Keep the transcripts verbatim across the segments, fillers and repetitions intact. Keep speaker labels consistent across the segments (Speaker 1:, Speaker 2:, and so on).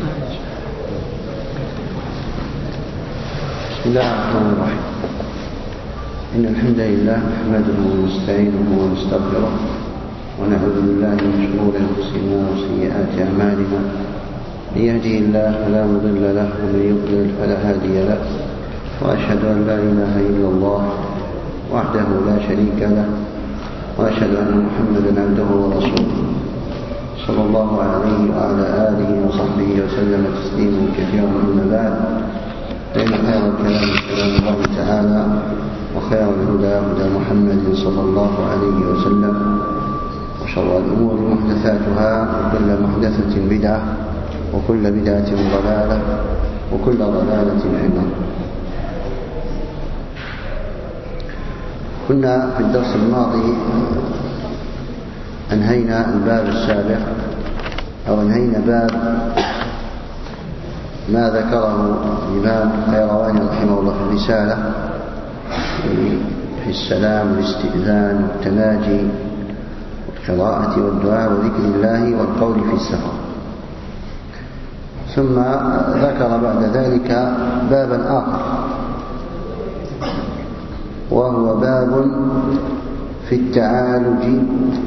Speaker 1: بسم الله الرحمن الرحيم. إن الحمد لله نحمده ونستعينه ونستغفره ونعوذ بالله من شرور أنفسنا وسيئات أعمالنا. من يهده الله فلا مضل له ومن يضلل فلا هادي له، وأشهد أن لا إله إلا الله وحده لا شريك له، وأشهد أن محمدا عبده ورسوله صلى الله عليه وعلى آله وصحبه وسلم تسليما كثيرا. أما بعد، فإن خير الكلام كلام الله تعالى، وخير الهدى هدى محمد صلى الله عليه وسلم، وشر الأمور محدثاتها، وكل محدثة بدعة، وكل بدعة ضلالة، وكل ضلالة في النار. كنا في الدرس الماضي أنهينا الباب السابق، أو أنهينا باب ما ذكره الإمام القيرواني رحمه الله في الرسالة في السلام والاستئذان والتناجي والقراءة والدعاء وذكر الله والقول في السفر. ثم ذكر بعد ذلك بابا آخر، وهو باب في التعالج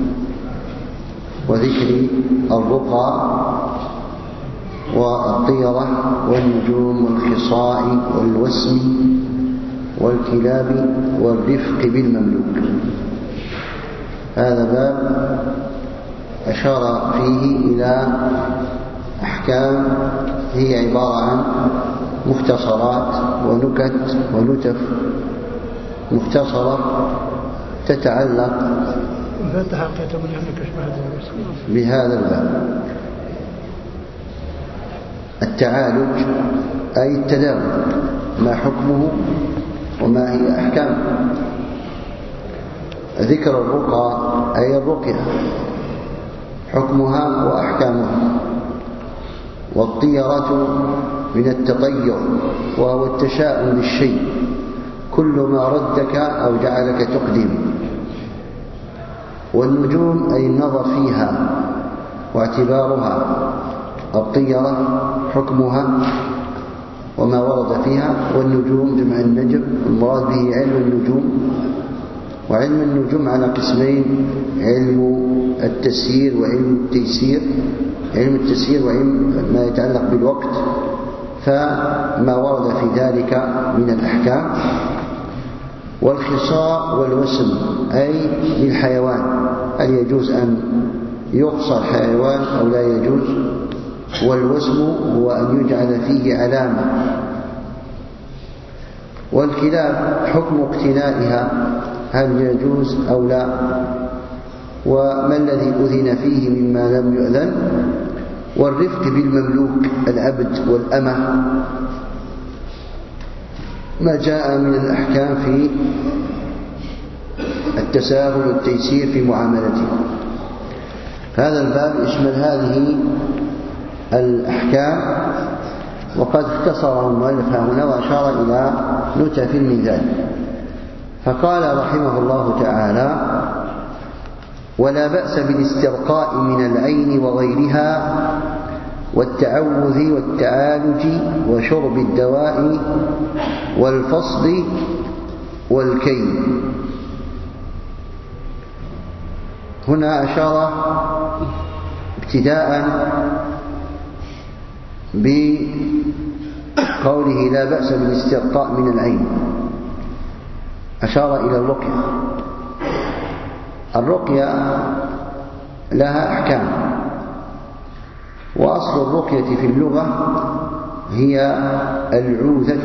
Speaker 1: وذكر الرقى والطيرة والنجوم والخصاء والوسم والكلاب والرفق بالمملوك. هذا باب أشار فيه إلى أحكام هي عبارة عن مختصرات ونكت ونتف مختصرة تتعلق بهذا الباب. التعالج أي التداوي، ما حكمه وما هي أحكامه. ذكر الرقى أي الرقية، حكمها وأحكامها. والطيرة من التطير، وهو التشاؤم بالشيء، كل ما ردك أو جعلك تقدم. والنجوم أي النظر فيها واعتبارها. الطيرة حكمها وما ورد فيها. والنجوم جمع النجم، المراد به علم النجوم. وعلم النجوم على قسمين: علم التسيير وعلم التيسير. علم التسيير وعلم ما يتعلق بالوقت، فما ورد في ذلك من الأحكام. والخصاء والوسم أي للحيوان، هل يجوز أن يقصى الحيوان أو لا يجوز. والوسم هو أن يجعل فيه علامة. والكلاب حكم اقتنائها، هل يجوز أو لا، وما الذي أذن فيه مما لم يؤذن. والرفق بالمملوك، العبد والأمة، ما جاء من الأحكام في التساهل والتيسير في معاملته. هذا الباب يشمل هذه الأحكام، وقد اختصره المؤلف هنا وأشار إلى نتف من ذلك. فقال رحمه الله تعالى: ولا بأس بالاسترقاء من العين وغيرها، والتعوذ والتعالج وشرب الدواء والفصل والكي. هنا أشار ابتداء بقوله لا بأس بالاسترقاء من العين، أشار إلى الرقية. الرقية لها أحكام، وأصل الرقية في اللغة هي العوذة،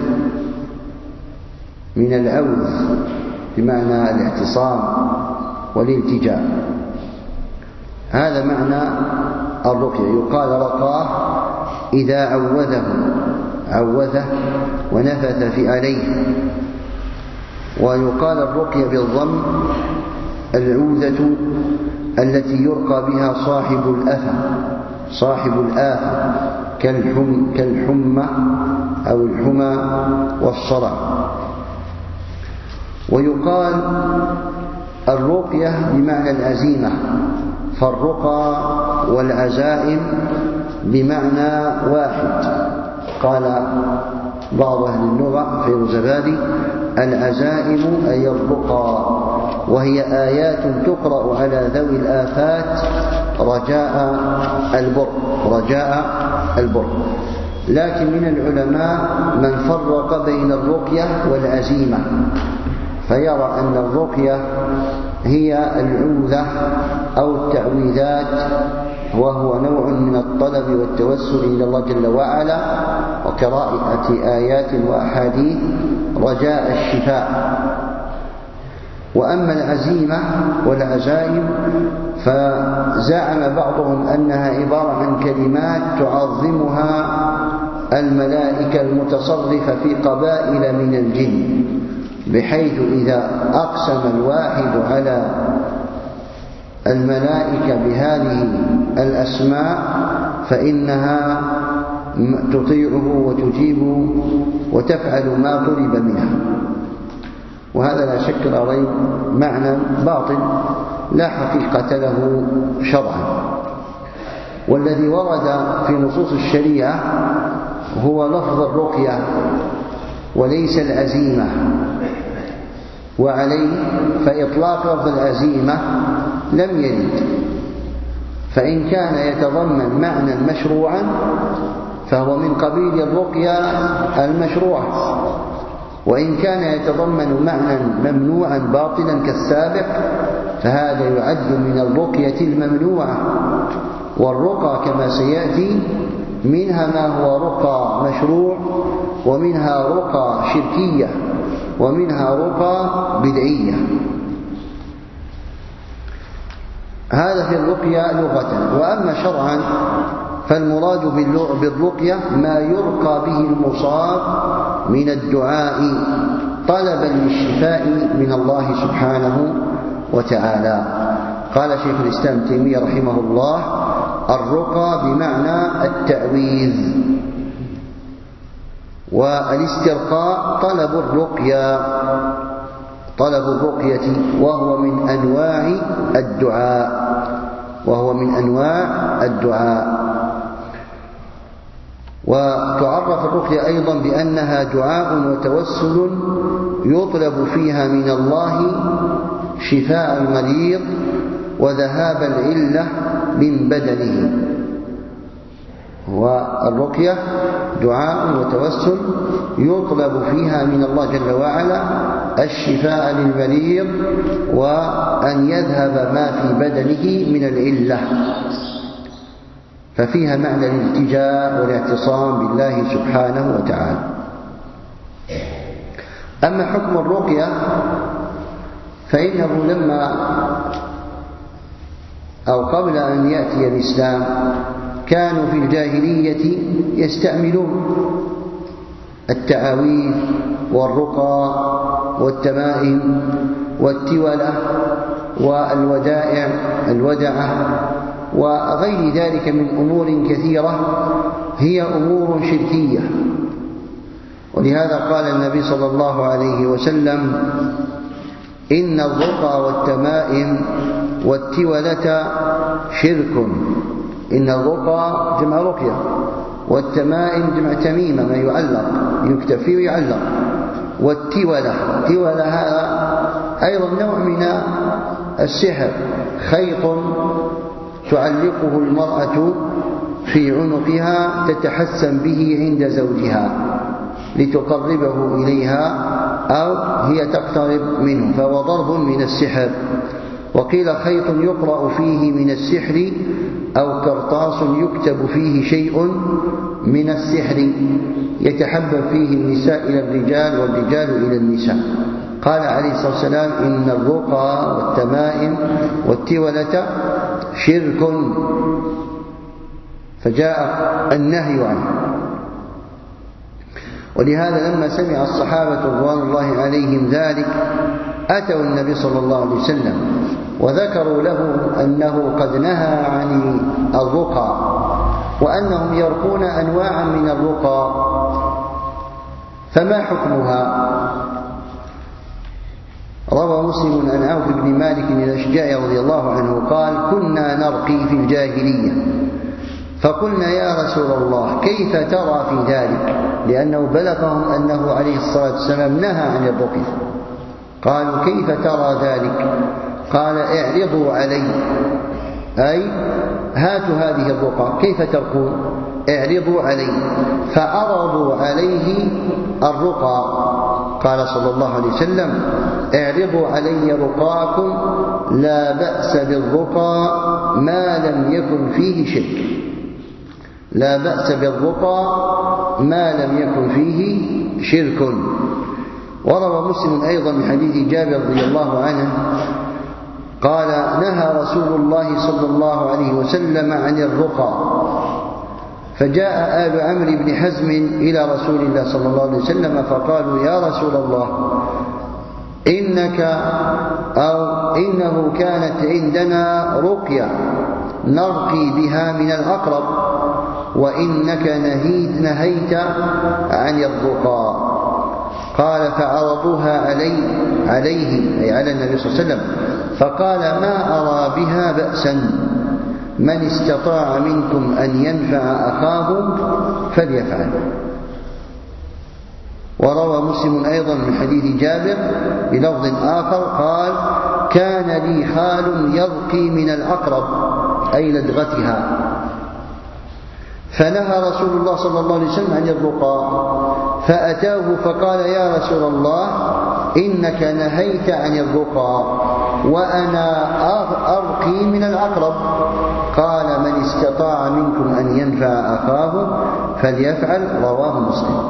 Speaker 1: من العوذ بمعنى الاعتصام والالتجاء. هذا معنى الرقية. يقال رقاه إذا عوذه عوذه ونفث في عليه. ويقال الرقية بالضم العوذة التي يرقى بها صاحب الأفة صاحب الآفة كالحم كالحمى أو الحمى والصرع. ويقال الرقية بمعنى العزيمة، فالرقى والعزائم بمعنى واحد. قال بعض أهل اللغة في رزبادي: العزائم أي الرقى، وهي آيات تقرأ على ذوي الآفات رجاء البر رجاء البر لكن من العلماء من فرق بين الرقية والعزيمة، فيرى أن الرقية هي العوذة أو التعويذات، وهو نوع من الطلب والتوسل إلى الله جل وعلا وقراءة آيات وأحاديث رجاء الشفاء. وأما العزيمة والعزائم فزعم بعضهم أنها عبارة عن كلمات تعظمها الملائكة المتصرفة في قبائل من الجن، بحيث إذا أقسم الواحد على الملائكة بهذه الأسماء فإنها تطيعه وتجيب وتفعل ما طلب منها. وهذا لا شك لا ريب معنى باطل لا حقيقة له شرعا. والذي ورد في نصوص الشريعة هو لفظ الرقية وليس العزيمة، وعليه فإطلاق لفظ العزيمة لم يرد، فإن كان يتضمن معنى مشروعا فهو من قبيل الرقية المشروعة، وإن كان يتضمن معنى ممنوعا باطلا كالسابق فهذا يعد من الرقية الممنوعة. والرقى كما سيأتي منها ما هو رقى مشروع، ومنها رقى شركية، ومنها رقى بدعية. هذا في الرقية لغة. وأما شرعا فالمراد بالرقية ما يرقى به المصاب من الدعاء طلبا للشفاء من الله سبحانه وتعالى. قال شيخ الإسلام ابن تيمية رحمه الله: الرقى بمعنى التعويذ، والاسترقاء طلب الرقية طلب الرقية وهو من أنواع الدعاء وهو من أنواع الدعاء وتعرف الرقية أيضا بأنها دعاء وتوسل يطلب فيها من الله شفاء المريض وذهاب العلة من بدنه. والرقية دعاء وتوسل يطلب فيها من الله جل وعلا الشفاء للمريض وأن يذهب ما في بدنه من العلة، ففيها معنى الالتجاء والاعتصام بالله سبحانه وتعالى. أما حكم الرقية فإنه لما أو قبل أن يأتي الإسلام كانوا في الجاهلية يستعملون التعاويذ والرقى والتمائم والتولة والودائع الودعة وغير ذلك من أمور كثيرة هي أمور شركية. ولهذا قال النبي صلى الله عليه وسلم: إن الرقى والتمائم والتولة شرك. إن الرقى جمع رقية، والتمائم جمع تميمة ما يعلق يكتفي ويعلق، والتولة التولة هذا أيضا نوع من السحر، خيط تعلقه المرأة في عنقها تتحسن به عند زوجها لتقربه إليها أو هي تقترب منه، فهو ضرب من السحر. وقيل خيط يقرأ فيه من السحر أو قرطاس يكتب فيه شيء من السحر يتحبب فيه النساء إلى الرجال والرجال إلى النساء. قال عليه الصلاة والسلام: إن الرقى والتمائم والتولة شرك، فجاء النهي عنه. ولهذا لما سمع الصحابة رضوان الله عليهم ذلك أتوا النبي صلى الله عليه وسلم وذكروا له أنه قد نهى عن الرقى وأنهم يرقون أنواعا من الرقى، فما حكمها؟ روى مسلم عن عوف بن مالك الأشجعي رضي الله عنه قال: كنا نرقي في الجاهلية فقلنا يا رسول الله كيف ترى في ذلك؟ لأنه بلغهم أنه عليه الصلاة والسلام نهى عن الرقية. قالوا كيف ترى ذلك؟ قال اعرضوا علي، أي هاتوا هذه الرقى، كيف ترقون؟ اعرضوا علي. فعرضوا عليه الرقى. قال صلى الله عليه وسلم اعرضوا علي رقاكم لا بأس بالرقى ما لم يكن فيه شرك. لا بأس بالرقى ما لم يكن فيه شرك. وروى مسلم أيضا من حديث جابر رضي الله عنه قال نهى رسول الله صلى الله عليه وسلم عن الرقى. فجاء آل عمرو بن حزم إلى رسول الله صلى الله عليه وسلم فقالوا يا رسول الله إنك أو إنه كانت عندنا رقية نرقي بها من العقرب وإنك نهيت نهيت عن الرقى. قال فعرضوها علي عليه أي على النبي صلى الله عليه وسلم فقال ما أرى بها بأسا من استطاع منكم أن ينفع أخاه فليفعل. وروى مسلم أيضا من حديث جابر بلفظ آخر قال كان لي خال يرقي من العقرب أي لدغتها فنهى رسول الله صلى الله عليه وسلم عن الرقى فأتاه فقال يا رسول الله إنك نهيت عن الرقى وأنا أرقي من العقرب. قال من استطاع منكم أن ينفع أخاه فليفعل. رواه مسلم.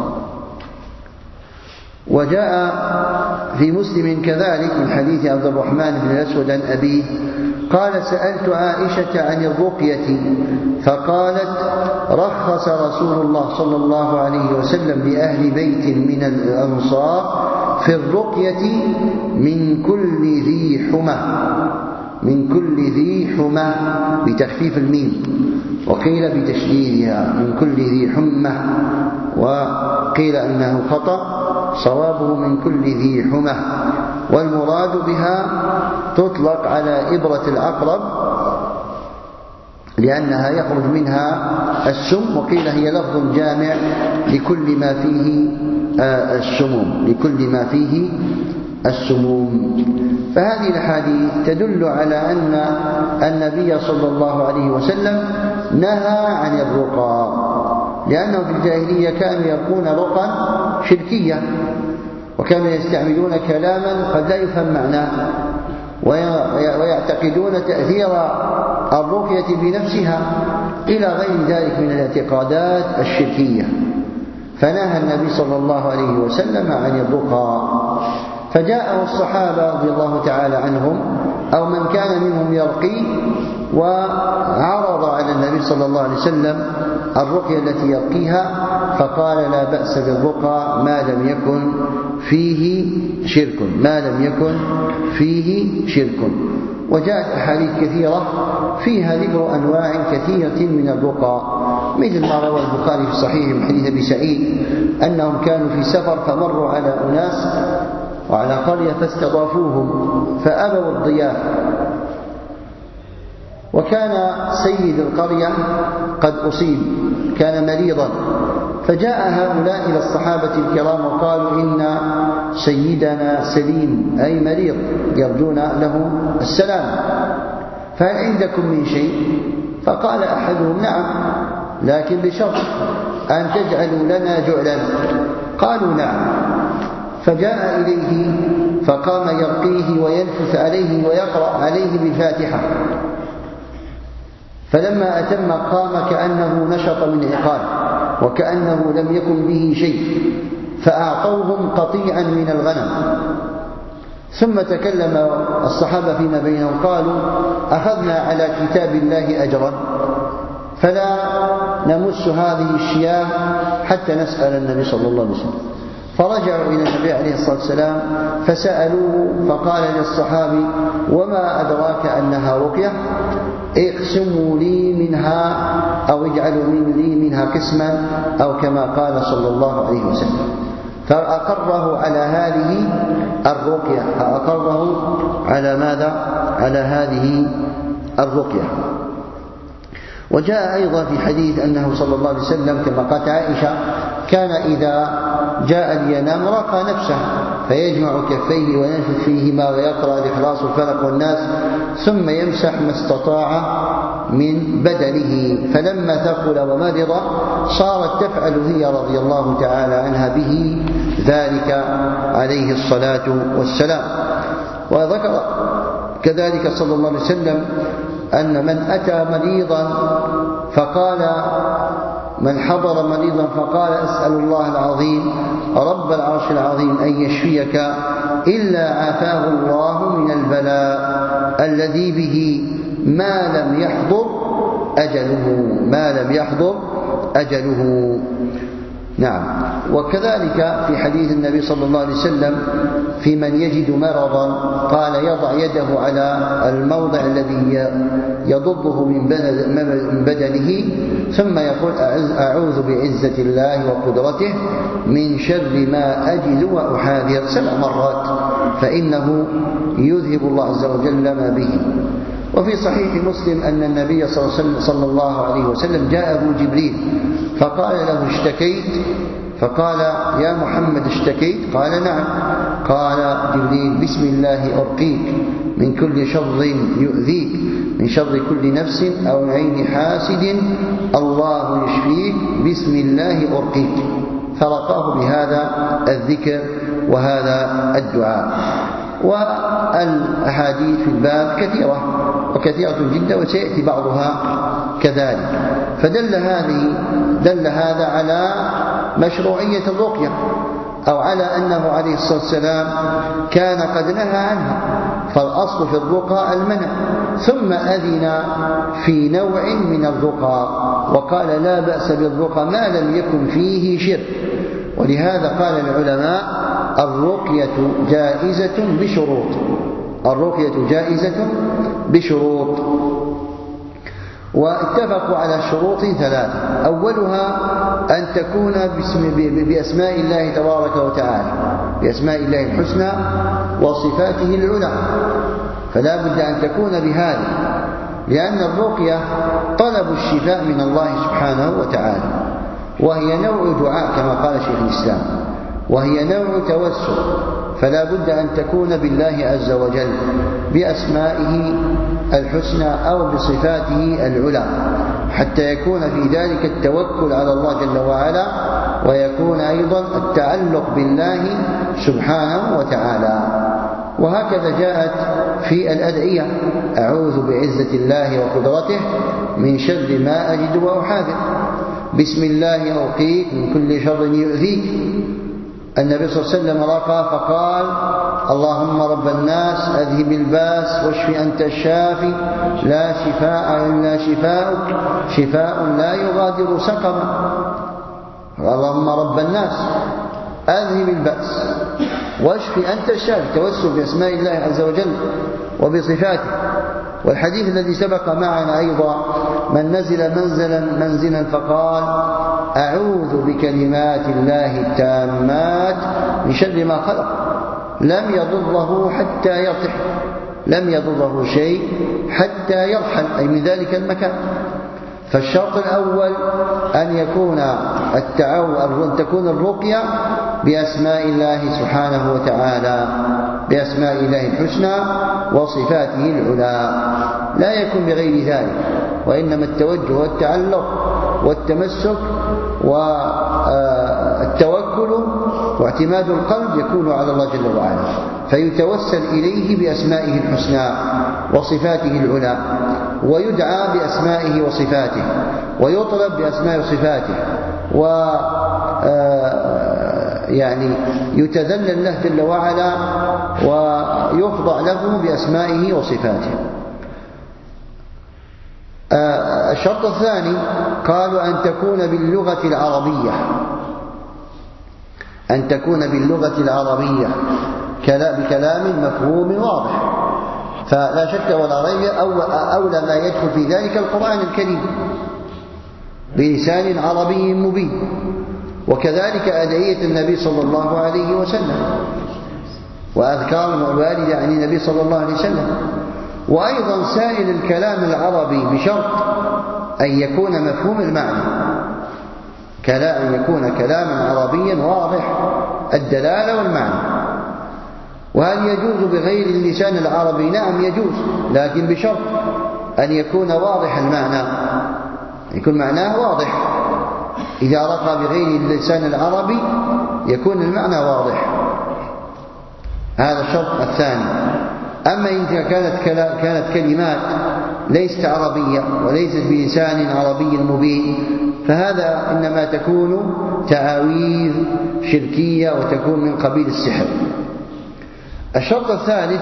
Speaker 1: وجاء في مسلم كذلك من حديث عبد الرحمن بن الأسود عن أبيه قال سألت عائشة عن الرقية فقالت رخص رسول الله صلى الله عليه وسلم لأهل بيت من الأنصار في الرقية من كل ذي حمى من كل ذي حمى بتخفيف الميم وقيل بتشديدها من كل ذي حمى وقيل أنه خطأ صوابه من كل ذي حمى. والمراد بها تطلق على إبرة العقرب لأنها يخرج منها السم وقيل هي لفظ جامع لكل ما فيه السموم لكل ما فيه السموم. فهذه الأحاديث تدل على أن النبي صلى الله عليه وسلم نهى عن الرقى لأنه في الجاهلية كانوا يرقون رقى شركية وكانوا يستعملون كلاما قد لا يفهم معناه ويعتقدون تأثير الرقية بنفسها إلى غير ذلك من الاعتقادات الشركية. فنهى النبي صلى الله عليه وسلم عن الرقى. فجاءه الصحابة رضي الله تعالى عنهم أو من كان منهم يرقي وعرض على النبي صلى الله عليه وسلم الرقية التي يرقيها فقال لا بأس بالرقى ما لم يكن فيه شرك ما لم يكن فيه شرك. وجاءت أحاديث كثيرة فيها ذكر أنواع كثيرة من الرقى مثل ما روى البخاري في صحيح من حديث أبي سعيد أنهم كانوا في سفر فمروا على أناس وعلى قرية فاستضافوهم فأبوا الضيافة وكان سيد القرية قد أصيب كان مريضا فجاء هؤلاء إلى الصحابة الكرام وقالوا إن سيدنا سليم أي مريض يرجون له السلام فهل عندكم من شيء؟ فقال أحدهم نعم لكن بشرط أن تجعلوا لنا جعلا. قالوا نعم. فجاء إليه فقام يرقيه وينفث عليه ويقرأ عليه بالفاتحة فلما أتم قام كأنه نشط من عقال وكأنه لم يكن به شيء فأعطوهم قطيعا من الغنم. ثم تكلم الصحابة فيما بينهم قالوا أخذنا على كتاب الله أجرا فلا نمس هذه الشياه حتى نسأل النبي صلى الله عليه وسلم. فرجعوا إلى النبي عليه الصلاة والسلام فسألوه فقال للصحابي وما أدراك أنها رقية؟ اقسموا لي منها أو اجعلوا لي منها قسما أو كما قال صلى الله عليه وسلم. فأقره على هذه الرقية فأقره على ماذا؟ على هذه الرقية. وجاء أيضا في حديث أنه صلى الله عليه وسلم كما قالت عائشة كان إذا جاء لينام راقى نفسه فيجمع كفيه وينفث فيهما ويقرأ الإخلاص والفلق والناس ثم يمسح ما استطاع من بدنه، فلما ثقل ومرض صارت تفعل هي رضي الله تعالى عنها به ذلك عليه الصلاة والسلام. وذكر كذلك صلى الله عليه وسلم أن من أتى مريضا فقال من حضر مريضا فقال أسأل الله العظيم رب العرش العظيم أن يشفيك إلا عافاه الله من البلاء الذي به ما لم يحضر أجله ما لم يحضر أجله. نعم. وكذلك في حديث النبي صلى الله عليه وسلم في من يجد مرضا قال يضع يده على الموضع الذي يضضه من بدنه ثم يقول أعوذ بعزة الله وقدرته من شر ما أجد وأحاذر سبع مرات فإنه يذهب الله عز وجل ما به. وفي صحيح مسلم أن النبي صلى الله عليه وسلم جاءه جبريل فقال له اشتكيت؟ فقال يا محمد اشتكيت؟ قال نعم. قال جبريل بسم الله أرقيك من كل شر يؤذيك من شر كل نفس أو عين حاسد الله يشفيك بسم الله أرقيك، فرقاه بهذا الذكر وهذا الدعاء. والأحاديث في الباب كثيرة وكثيرة جدا وسيأتي بعضها كذلك. فدل هذه دل هذا على مشروعية الرقية أو على أنه عليه الصلاة والسلام كان قد نهى عنها، فالأصل في الرقى المنع، ثم أذن في نوع من الرقى وقال لا بأس بالرقى ما لم يكن فيه شرك. ولهذا قال العلماء الرقية جائزة بشروط الرقية جائزة بشروط واتفقوا على شروط ثلاثة. أولها أن تكون بأسماء الله تبارك وتعالى بأسماء الله الحسنى وصفاته العلى، فلا بد أن تكون بهذا، لأن الرقية طلب الشفاء من الله سبحانه وتعالى، وهي نوع دعاء كما قال شيخ الإسلام، وهي نوع توسل، فلا بد أن تكون بالله عز وجل بأسمائه الحسنى أو بصفاته العلى، حتى يكون في ذلك التوكل على الله جل وعلا، ويكون أيضا التعلق بالله سبحانه وتعالى. وهكذا جاءت في الأدعية أعوذ بعزة الله وقدرته من شر ما أجد وأحاذر، بسم الله أرقيك من كل شر يؤذيك. النبي صلى الله عليه وسلم رقى فقال اللهم رب الناس أذهب الباس واشف أنت الشافي لا شفاء إلا شفاؤك شفاء لا يغادر سقما. اللهم رب الناس أذهب البأس واشف أنت الشافي، توسل بأسماء الله عز وجل وبصفاته. والحديث الذي سبق معنا أيضا من نزل منزلا منزلا فقال أعوذ بكلمات الله التامات من شر ما خلق لم يضره حتى يرتحل، لم يضره شيء حتى يرحل، أي من ذلك المكان. فالشرط الأول أن يكون التعو أن تكون الرقية بأسماء الله سبحانه وتعالى بأسماء الله الحسنى وصفاته العلى، لا يكون بغير ذلك، وإنما التوجه والتعلق والتمسك والتوكل واعتماد القلب يكون على الله جل وعلا، فيتوسل إليه بأسمائه الحسنى وصفاته العلى، ويدعى بأسمائه وصفاته، ويطلب بأسماء وصفاته، و يعني يتذلل له جل وعلا ويخضع له بأسمائه وصفاته. الشرط الثاني قالوا أن تكون باللغة العربية أن تكون باللغة العربية بكلام مفهوم واضح، فلا شك ولا ريب أولى ما يدخل في ذلك القرآن الكريم بلسان عربي مبين، وكذلك أدعية النبي صلى الله عليه وسلم وأذكار الوالد عن النبي صلى الله عليه وسلم، وأيضا سائر الكلام العربي بشرط أن يكون مفهوم المعنى، أن يكون كلاما عربيا واضح الدلالة والمعنى. وهل يجوز بغير اللسان العربي؟ نعم يجوز، لكن بشرط أن يكون واضح المعنى، يكون معناه واضح. إذا رقى بغير اللسان العربي يكون المعنى واضح، هذا الشرط الثاني. أما إن كانت كانت كلمات ليست عربية وليست بلسان عربي مبين، فهذا إنما تكون تعاويذ شركية وتكون من قبيل السحر. الشرط الثالث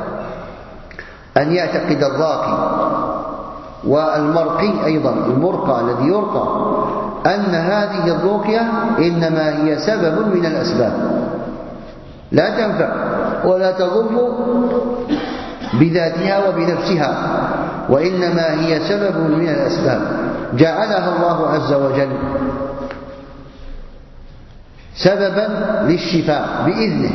Speaker 1: أن يعتقد الراقي والمرقي أيضا، المرقى الذي يرقى، أن هذه الرقية إنما هي سبب من الأسباب، لا تنفع ولا تضر بذاتها وبنفسها، وإنما هي سبب من الأسباب جعلها الله عز وجل سببا للشفاء بإذنه،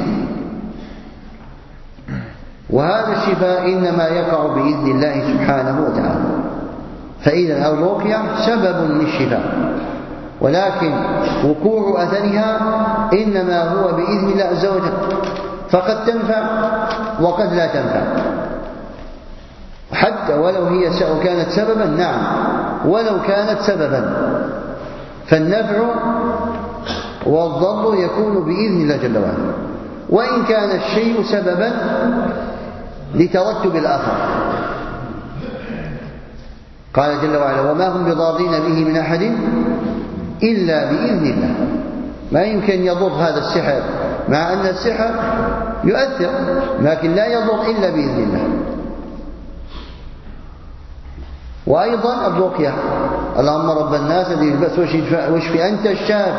Speaker 1: وهذا الشفاء إنما يقع بإذن الله سبحانه وتعالى. فإذا الرقية سبب للشفاء، ولكن وقوع أثرها إنما هو بإذن الله عز وجل، فقد تنفع وقد لا تنفع، حتى ولو هي كانت سببا. نعم ولو كانت سببا، فالنفع والضر يكون بإذن الله جل وعلا، وإن كان الشيء سببا لترتب الآخر. قال جل وعلا: وما هم بضارين به من أحد إلا بإذن الله. ما يمكن يضر هذا السحر، مع أن السحر يؤثر، لكن لا يضر إلا بإذن الله. وأيضا الرقية: اللهم رب الناس الذي البأس واشف أنت الشافي،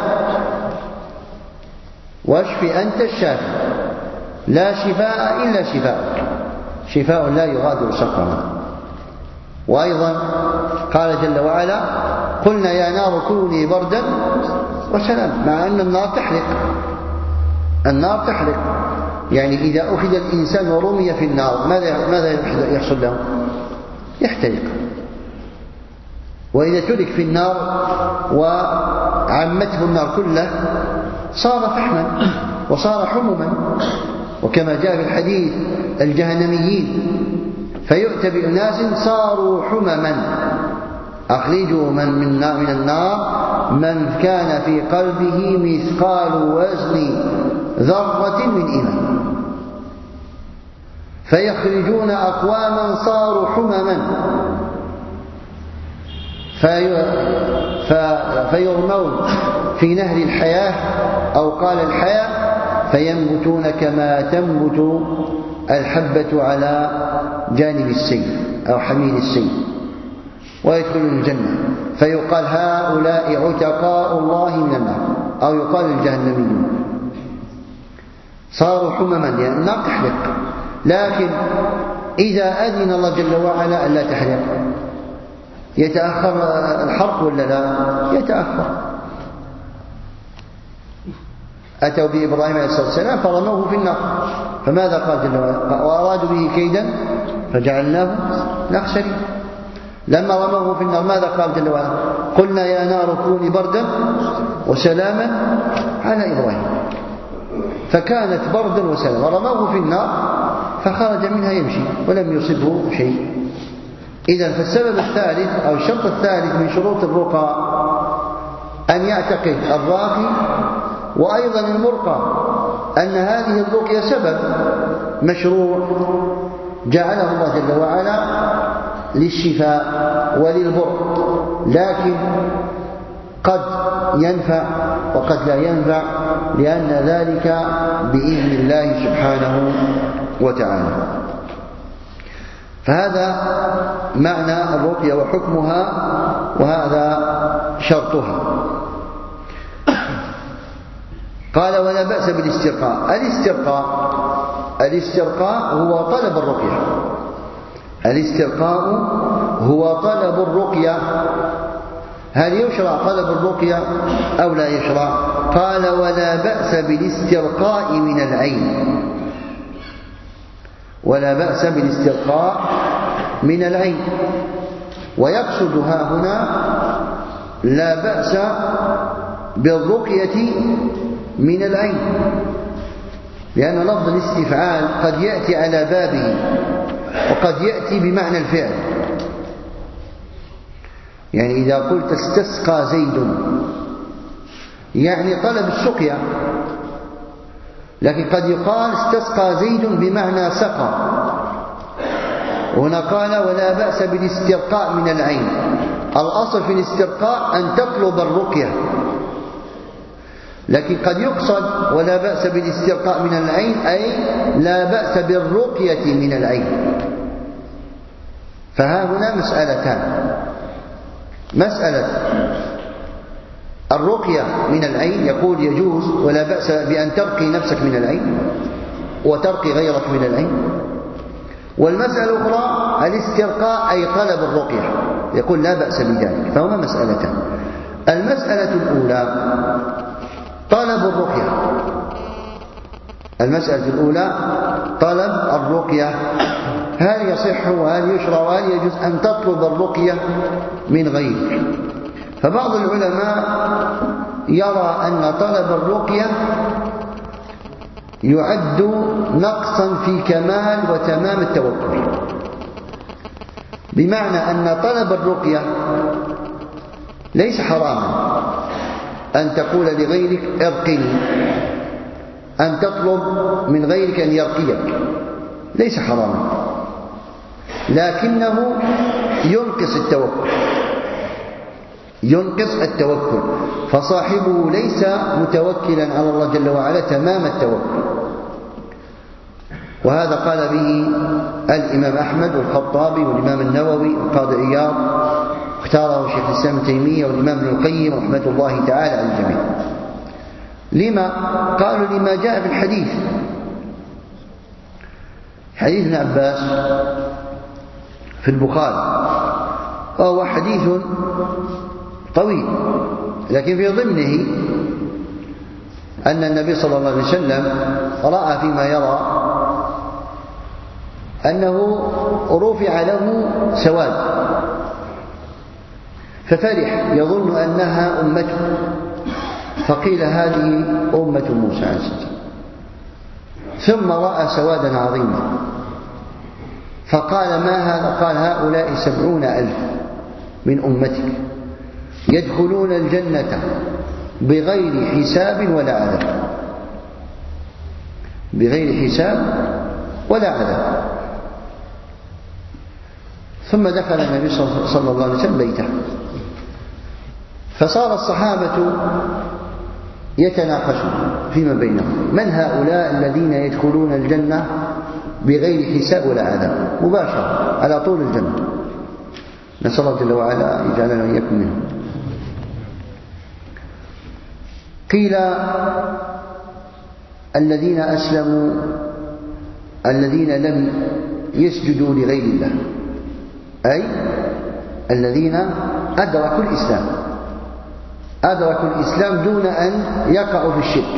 Speaker 1: واشف أنت الشافي، لا شفاء إلا شفاءك، شفاء لا يغادر سقما. وأيضا قال جل وعلا: قلنا يا نار كوني بردا وسلام، مع أن النار تحرق، النار تحرق، يعني إذا أخذ الإنسان ورمي في النار ماذا ماذا يحصل له؟ يحترق. وإذا ترك في النار وعمته النار كله صار فحما وصار حمما، وكما جاء في الحديث: الجهنميين فيؤتى بأناس صاروا حمما، أخرجوا من من النار من كان في قلبه مثقال وزن ذرة من إيمان، فيخرجون أقواما صاروا حمما في فيرمون في نهر الحياة، أو قال الحياة، فينبتون كما تنبت الحبة على جانب السيف أو حميل السيف، ويدخلون الجنة، فيقال: هؤلاء عتقاء الله من النار، أو يقال الجهنميون صاروا حمما، لأن يعني النار تحرق. لكن إذا أذن الله جل وعلا ألا تحرق، يتأخر الحرق ولا لا؟ يتأخر. أتوا بإبراهيم عليه الصلاة والسلام فرموه في النار، فماذا قال جل وعلا؟ وأرادوا به كيدا فجعلناه نخسرين. لما رموه في النار ماذا قال جل وعلا؟ قلنا يا نار كوني بردا وسلاما على إبراهيم، فكانت بردا وسلاما، رموه في النار فخرج منها يمشي ولم يصبه شيء. إذن فالسبب الثالث أو الشرط الثالث من شروط الرقى أن يعتقد الراقي وأيضا المرقى أن هذه الرقية سبب مشروع جعله الله جل وعلا للشفاء وللبر، لكن قد ينفع وقد لا ينفع، لأن ذلك بإذن الله سبحانه وتعالى. فهذا معنى الرقية وحكمها، وهذا شرطها. قال: ولا بأس بالاسترقاء. الاسترقاء الاسترقاء هو طلب الرقية، الاسترقاء هو طلب الرقية. هل يشرع طلب الرقية أو لا يشرع؟ قال: ولا بأس بالاسترقاء من العين، ولا بأس بالاسترقاء من العين. ويقصد ها هنا لا بأس بالرقية من العين، لأن لفظ الاستفعال قد يأتي على بابه وقد يأتي بمعنى الفعل. يعني إذا قلت استسقى زيد يعني طلب السقيا، لكن قد يقال استسقى زيد بمعنى سقى. هنا قال ولا بأس بالاسترقاء من العين. الأصل في الاسترقاء أن تطلب الرقية، لكن قد يقصد ولا بأس بالاسترقاء من العين أي لا بأس بالرقية من العين. فها هنا مسألتان: مسألة الرقية من العين، يقول يجوز ولا بأس بأن ترقي نفسك من العين وترقي غيرك من العين. والمسألة الأخرى الاسترقاء أي طلب الرقية، يقول لا بأس بذلك. فهما مسألتان: المسألة الأولى طلب الرقية، المسألة الأولى طلب الرقية، هل يصح وهل يشرع وهل يجوز أن تطلب الرقية من غيرك؟ فبعض العلماء يرى أن طلب الرقية يعد نقصا في كمال وتمام التوكل، بمعنى أن طلب الرقية ليس حراما، أن تقول لغيرك ارقني، أن تطلب من غيرك أن يرقيك ليس حراما، لكنه ينقص التوكل، ينقص التوكل، فصاحبه ليس متوكلا على الله جل وعلا تمام التوكل. وهذا قال به الإمام أحمد والخطابي والإمام النووي والقاضي عياض، اختاره شيخ الإسلام ابن تيمية والإمام ابن القيم رحمة الله تعالى على الجميع. لما؟ قالوا لما جاء في الحديث، حديث ابن عباس في البخاري، وهو حديث طويل، لكن في ضمنه أن النبي صلى الله عليه وسلم رأى فيما يرى أنه رفع له سواد ففرح يظن أنها أمته، فقيل هذه أمة موسى عليه السلام. ثم رأى سوادا عظيما فقال ما هذا؟ قال هؤلاء سبعون ألف من أمتك يدخلون الجنة بغير حساب ولا عذاب، بغير حساب ولا عذاب. ثم دخل النبي صلى الله عليه وسلم بيته، فصار الصحابة يتناقشون فيما بينهم من هؤلاء الذين يدخلون الجنة بغير حساب ولا عذاب مباشرة على طول الجنة. نسأل الله جل وعلا يجعلنا وإياكم منهم. قيل الذين أسلموا الذين لم يسجدوا لغير الله، أي الذين أدركوا الإسلام، أدركوا الإسلام دون أن يقعوا في الشرك،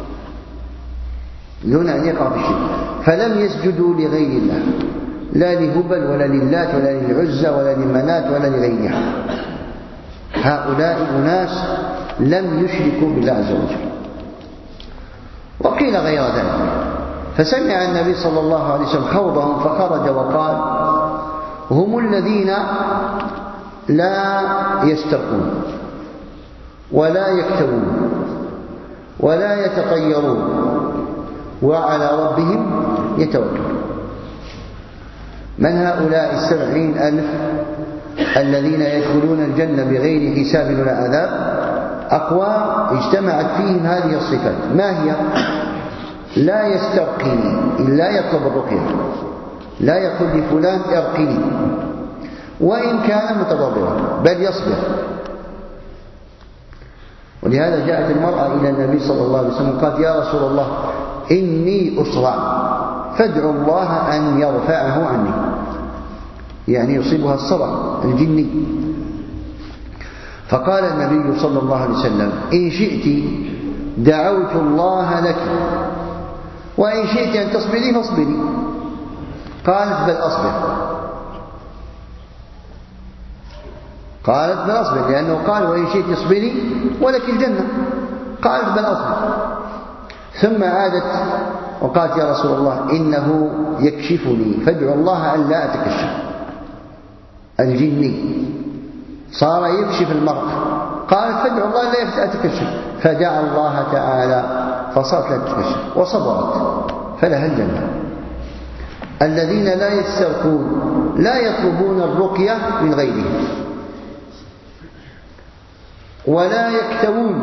Speaker 1: دون أن يقعوا في الشرك، فلم يسجدوا لغير الله، لا لهبل ولا للات ولا للعزى ولا لمنات ولا لغيرها. هؤلاء أناس لم يشركوا بالله عز وجل. وقيل غير ذلك، فسمع النبي صلى الله عليه وسلم خوضهم فخرج وقال هم الذين لا يسترقون ولا يكتوون ولا يتطيرون وعلى ربهم يتوكلون. من هؤلاء السبعين ألف الذين يدخلون الجنة بغير حساب ولا عذاب؟ أقوام اجتمعت فيهم هذه الصفات. ما هي؟ لا يسترقيني، لا يطلب الرقية، لا يقول لفلان ارقني وإن كان متضررا، بل يصبر. ولهذا جاءت المرأة إلى النبي صلى الله عليه وسلم قالت يا رسول الله إني أسرع فادعو الله أن يرفعه عني، يعني يصيبها الصرع الجني. فقال النبي صلى الله عليه وسلم إن شئت دعوت الله لك وإن شئت أن تصبري فاصبري. قالت بل أصبر. قالت بل أصبر، لأنه قال وإن شئت اصبري ولك الجنة، قالت بل أصبر. ثم عادت وقالت يا رسول الله إنه يكشفني فادعو الله أن لا أتكشف. الجني صار يكشف المرأة، قالت فادعو الله أن لا أتكشف، فدعا الله تعالى فصارت لا تتكشف وصبرت فلها الجنة. الذين لا يسترقون لا يطلبون الرقية من غيرهم ولا يكتوون،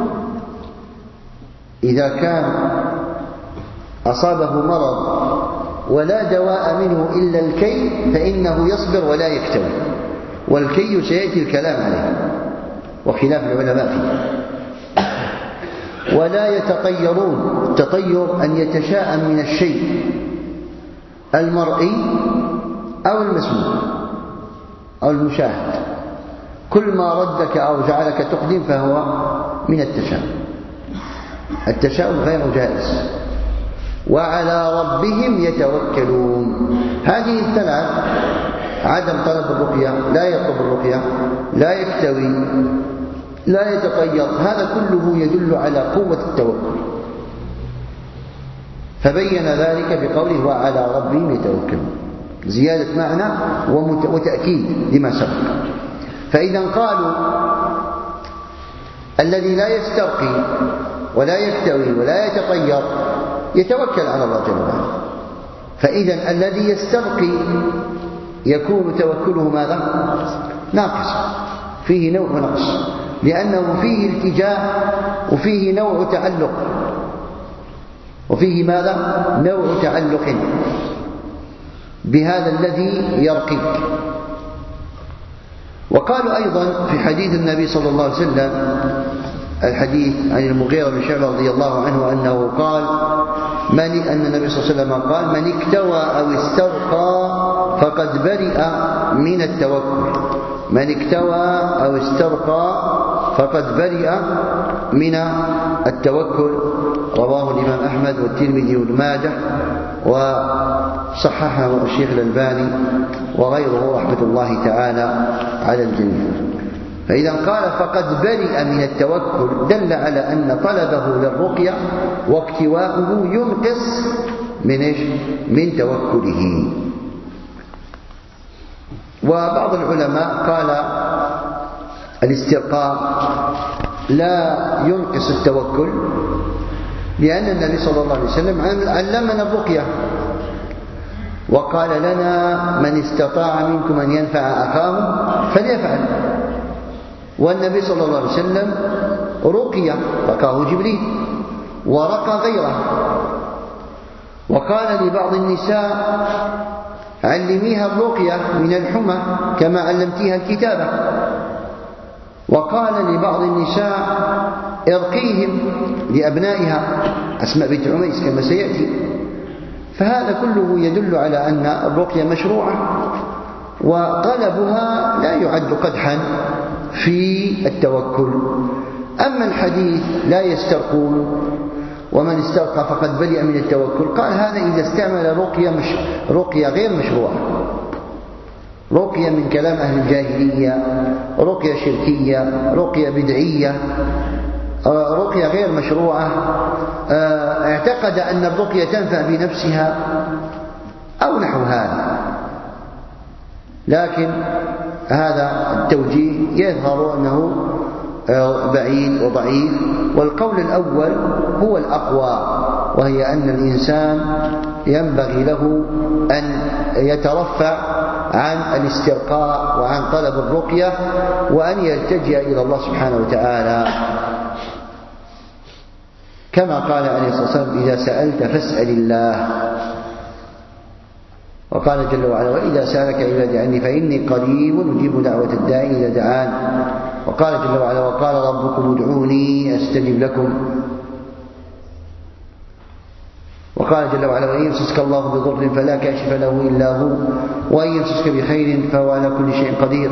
Speaker 1: إذا كان أصابه مرض ولا دواء منه إلا الكي فإنه يصبر ولا يكتوي، والكي سيأتي الكلام عليه وخلاف العلماء فيه. ولا يتطيرون، التطير أن يتشاءم من الشيء المرئي أو المسموع أو المشاهد، كل ما ردك أو جعلك تقدم فهو من التشاؤم. التشاؤم غير جائز. وعلى ربهم يتوكلون، هذه الثلاث: عدم طلب الرقية، لا يطلب الرقية، لا يكتوي، لا يتطير، هذا كله يدل على قوة التوكل. فبين ذلك بقوله وعلى ربهم يتوكلون، زيادة معنى وتأكيد لما سبق. فإذا قالوا الذي لا يسترقي ولا يكتوي ولا يتطير يتوكل على الله جل وعلا، فإذا الذي يسترقي يكون توكله ماذا؟ ناقص، فيه نوع نقص، لأنه فيه التجاء وفيه نوع تعلق، وفيه ماذا؟ نوع تعلق بهذا الذي يرقيك. وقالوا أيضا في حديث النبي صلى الله عليه وسلم، الحديث عن المغيرة بن شعبة رضي الله عنه أنه قال من أن النبي صلى الله عليه وسلم قال من اكتوى أو استرقى فقد برئ من التوكل، من اكتوى أو استرقى فقد برئ من التوكل. رواه الإمام أحمد والترمذي وابن ماجه وصححه الشيخ الألباني وغيره رحمة الله تعالى على الجميع. فإذا قال فقد برئ من التوكل دل على أن طلبه للرقية واكتواؤه ينقص من إيش؟ من توكله. وبعض العلماء قال الاسترقاء لا ينقص التوكل، لأن النبي صلى الله عليه وسلم علمنا الرقية وقال لنا من استطاع منكم أن ينفع أخاه فليفعل. والنبي صلى الله عليه وسلم رقي، رقاه جبريل ورقى غيره. وقال لبعض النساء علميها الرقية من الحمى كما علمتيها الكتابة. وقال لبعض النساء ارقيهم لأبنائها، أسماء بنت عميس كما سيأتي. فهذا كله يدل على أن الرقية مشروعة، وطلبها لا يعد قدحا في التوكل. أما الحديث لا يسترقون ومن استرقى فقد برئ من التوكل، قال هذا إذا استعمل رقية, مش رقية غير مشروعة، رقية من كلام أهل الجاهلية، رقية شركية، رقية بدعية، رقية غير مشروعة، اعتقد أن الرقية تنفع بنفسها أو نحو هذا. لكن هذا التوجيه يظهر أنه بعيد وضعيف، والقول الأول هو الأقوى، وهي أن الإنسان ينبغي له أن يترفع عن الاسترقاء وعن طلب الرقية، وأن يلتجئ إلى الله سبحانه وتعالى، كما قال عليه الصلاة والسلام إذا سألت فاسأل الله. وقال جل وعلا وإذا سألك عبادي عني فإني قريب أجيب دعوة الداعي إذا دعان. وقال جل وعلا وقال ربكم ادعوني أستجب لكم. وقال جل وعلا وإن يمسسك الله بضر فلا كاشف له إلا هو وإن يمسسك بخير فهو على كل شيء قدير.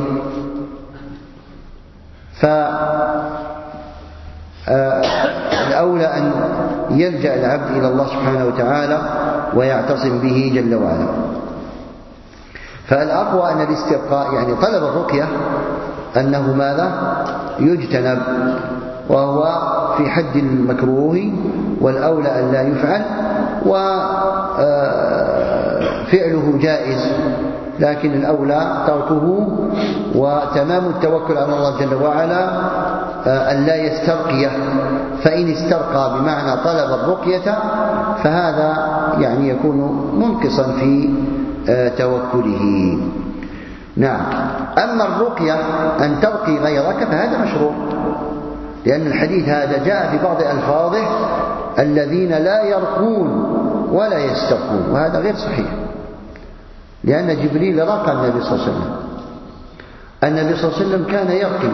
Speaker 1: فالأولى أن يلجأ العبد إلى الله سبحانه وتعالى ويعتصم به جل وعلا. فالأقوى أن الاسترقاء يعني طلب الرقية أنه ماذا؟ يجتنب، وهو في حد المكروه، والأولى أن لا يفعل، وفعله جائز، لكن الأولى تركه. وتمام التوكل على الله جل وعلا أن لا يسترقيه، فإن استرقى بمعنى طلب الرقية فهذا يعني يكون منقصا في توكله. نعم. أما الرقية أن ترقي غيرك فهذا مشروع، لأن الحديث هذا جاء في بعض ألفاظه الذين لا يرقون ولا يسترقون، وهذا غير صحيح، لأن جبريل رقى النبي صلى الله عليه وسلم. النبي صلى الله عليه وسلم كان يرقي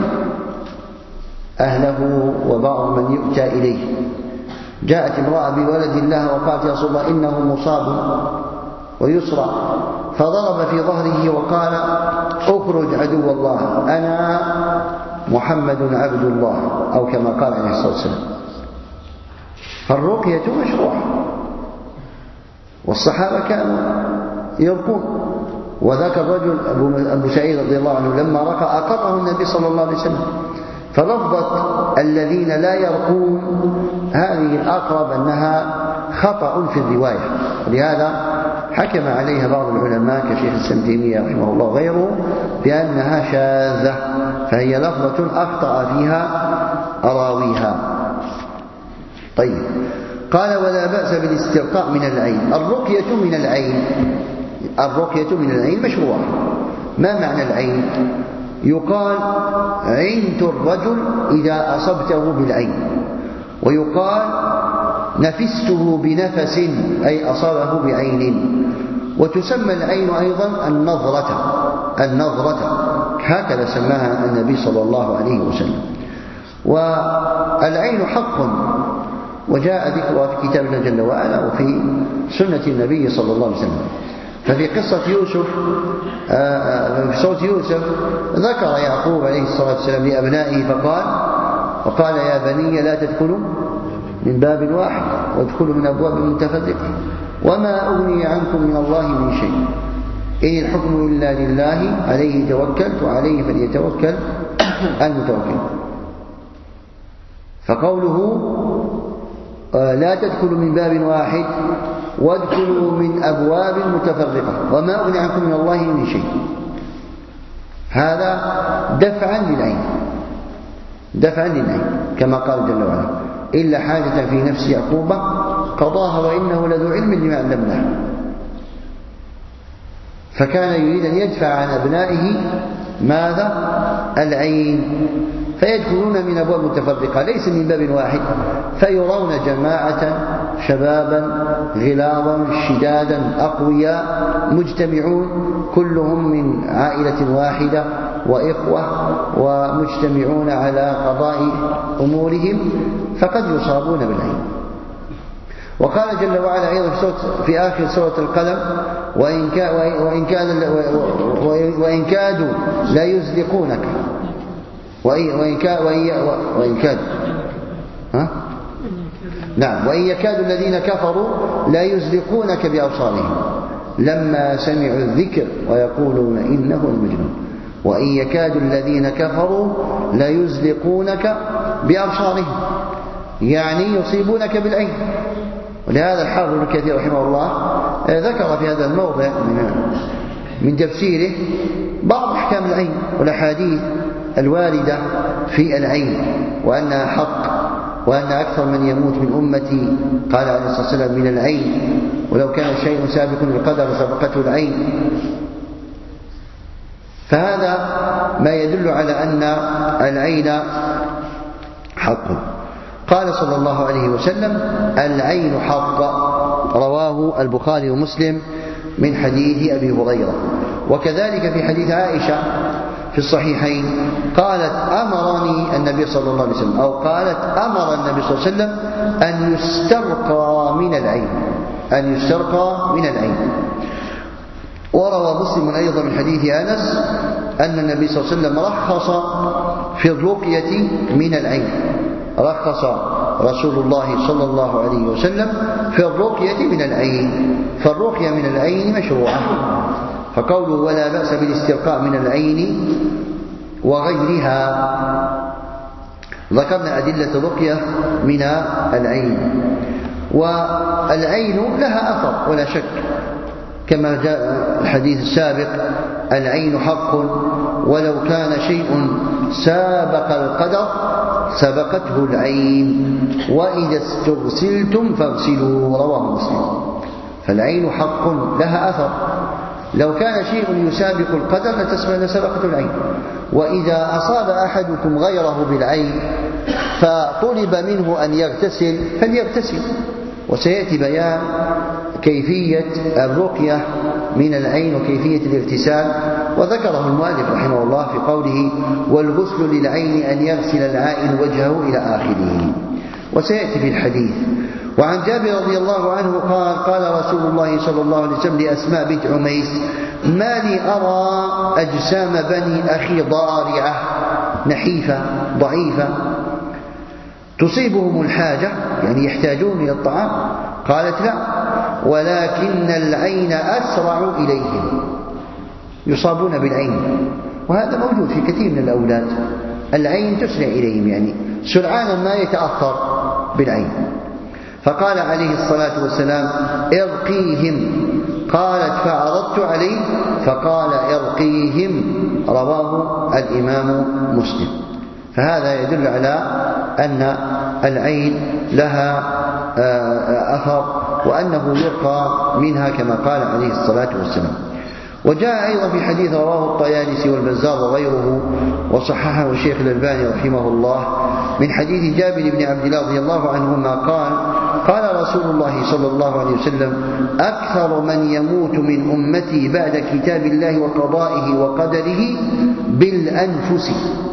Speaker 1: أهله وبعض من يؤتى إليه. جاءت امرأة بولد الله وقالت يا رسول الله إنه مصاب ويسرع، فضرب في ظهره وقال اخرج عدو الله، أنا محمد عبد الله، أو كما قال عليه الصلاة والسلام. فالرقية مشروعة، والصحابة كانوا يرقون. وذاك الرجل أبو سعيد رضي الله عنه لما رقى أقره النبي صلى الله عليه وسلم. فلفظة الذين لا يرقون هذه الأقرب أنها خطأ في الرواية، ولهذا حكم عليها بعض العلماء كشيخ الإسلام تيمية رحمه الله وغيره بأنها شاذة، فهي لفظة أخطأ فيها أراويها. طيب، قال ولا بأس بالاسترقاء من العين. الرقية من العين، الرقية من العين مشروعة. ما معنى العين؟ يقال عينت الرجل إذا أصبته بالعين، ويقال نفسته بنفس أي أصابه بعين. وتسمى العين أيضا النظرة، النظرة هكذا سماها النبي صلى الله عليه وسلم. والعين حق، وجاء ذكرها في كتاب الله جل وعلا وفي سنة النبي صلى الله عليه وسلم. ففي قصة يوسف، في سورة يوسف ذكر يعقوب عليه الصلاة والسلام لأبنائه فقال وقال يا بني لا تدخلوا من باب واحد وادخلوا من أبواب متفرقة وما أغني عنكم من الله من شيء إن الحكم إلا لله عليه توكلت وعليه فليتوكل المتوكل. فقوله لا تدخلوا من باب واحد وادخلوا من أبواب متفرقة وما أغني عنكم من الله من شيء، هذا دفعا للعين، دفعا للعين كما قال جل وعلا إلا حاجة في نفس يعقوب قضاها وإنه لذو علم لما علمناه. فكان يريد أن يدفع عن أبنائه ماذا؟ العين، فيدخلون من أبواب متفرقة ليس من باب واحد، فيرون جماعة شبابا غلاظا شدادا أقوياء مجتمعون كلهم من عائلة واحدة وإخوة ومجتمعون على قضاء أمورهم، فقد يصابون بالعين. وقال جل وعلا أيضا في آخر سورة القلم وإن, وإن, كان وإن كادوا لا يزلقونك وإن كادوا ها؟ نعم وإن يكاد الذين كفروا لا يزلقونك بأبصارهم لما سمعوا الذكر ويقولون إنه المجنون وإن يكاد الذين كفروا لا يزلقونك بأبصارهم، يعني يصيبونك بالعين. ولهذا الحافظ ابن كثير رحمه الله ذكر في هذا الموضع من تفسيره بعض أحكام العين والأحاديث الواردة في العين، وأنها حق، وأن أكثر من يموت من أمتي قال عليه الصلاة والسلام من العين، ولو كان الشيء سابق بالقدر سبقته العين. فهذا ما يدل على أن العين حق. قال صلى الله عليه وسلم العين حق، رواه البخاري ومسلم من حديث أبي هريرة. وكذلك في حديث عائشة في الصحيحين قالت أمرني النبي صلى الله عليه وسلم أو قالت أمر النبي صلى الله عليه وسلم أن يسترقى من العين، أن يسترقى من العين. وروى مسلم أيضا من حديث أنس أن النبي صلى الله عليه وسلم رخص في الرقية من العين، رخص رسول الله صلى الله عليه وسلم في الرقية من العين، فالرقية من العين مشروعة. فقوله ولا بأس بالاسترقاء من العين وغيرها. ذكرنا أدلة الرقية من العين، والعين لها أثر ولا شك، كما جاء الحديث السابق: العين حق ولو كان شيء سابق القدر سبقته العين، وإذا استغسلتم فاغسلوا، رواه مسلم. فالعين حق لها أثر، لو كان شيء يسابق القدر لسبقته العين. وإذا أصاب أحدكم غيره بالعين فطلب منه أن يغتسل فليغتسل، وسيأتي بيان كيفية الرقية من العين وكيفية الاغتسال، وذكره المؤلف رحمه الله في قوله: والغسل للعين أن يغسل العائن وجهه إلى آخره، وسيأتي في الحديث. وعن جابر رضي الله عنه قال: قال رسول الله صلى الله عليه وسلم لأسماء بنت عميس: ما لي أرى أجسام بني أخي ضارعة نحيفة ضعيفة تصيبهم الحاجة، يعني يحتاجون إلى الطعام. قالت: لا، ولكن العين أسرع إليهم، يصابون بالعين، وهذا موجود في كثير من الأولاد، العين تسرع إليهم، يعني سرعان ما يتأثر بالعين. فقال عليه الصلاة والسلام: ارقيهم. قالت: فعرضت عليه فقال: ارقيهم، رواه الإمام مسلم. فهذا يدل على أن العين لها أثر، وأنه يرقى منها كما قال عليه الصلاة والسلام. وجاء أيضا في حديث رواه الطيالسي والبزار وغيره وصححه الشيخ الألباني رحمه الله من حديث جابر بن عبد الله رضي الله عنهما قال: قال رسول الله صلى الله عليه وسلم: أكثر من يموت من أمتي بعد كتاب الله وقضائه وقدره بالأنفس.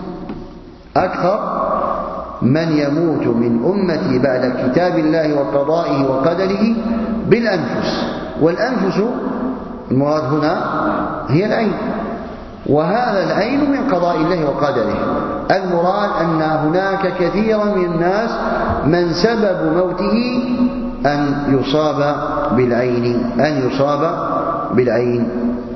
Speaker 1: أكثر من يموت من أمتي بعد كتاب الله وقضائه وقدره بالأنفس. والأنفس المراد هنا هي العين، وهذا العين من قضاء الله وقدره. المراد أن هناك كثيرا من الناس من سبب موته أن يصاب بالعين أن يصاب بالعين.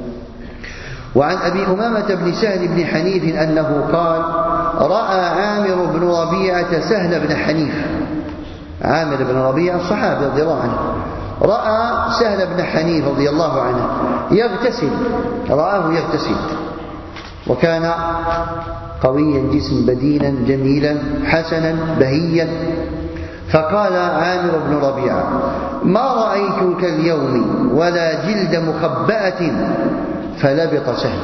Speaker 1: وعن أبي أمامة بن سهل بن حنيف أنه قال: رأى عامر بن ربيعة سهل بن حنيف. عامر بن ربيعة الصحابي رضي الله عنه رأى سهل بن حنيف رضي الله عنه يغتسل، رآه يغتسل، وكان قويا الجسم بدينا جميلا حسنا بهيا. فقال عامر بن ربيعة: ما رأيتك اليوم ولا جلد مخبأة فلبط سهل.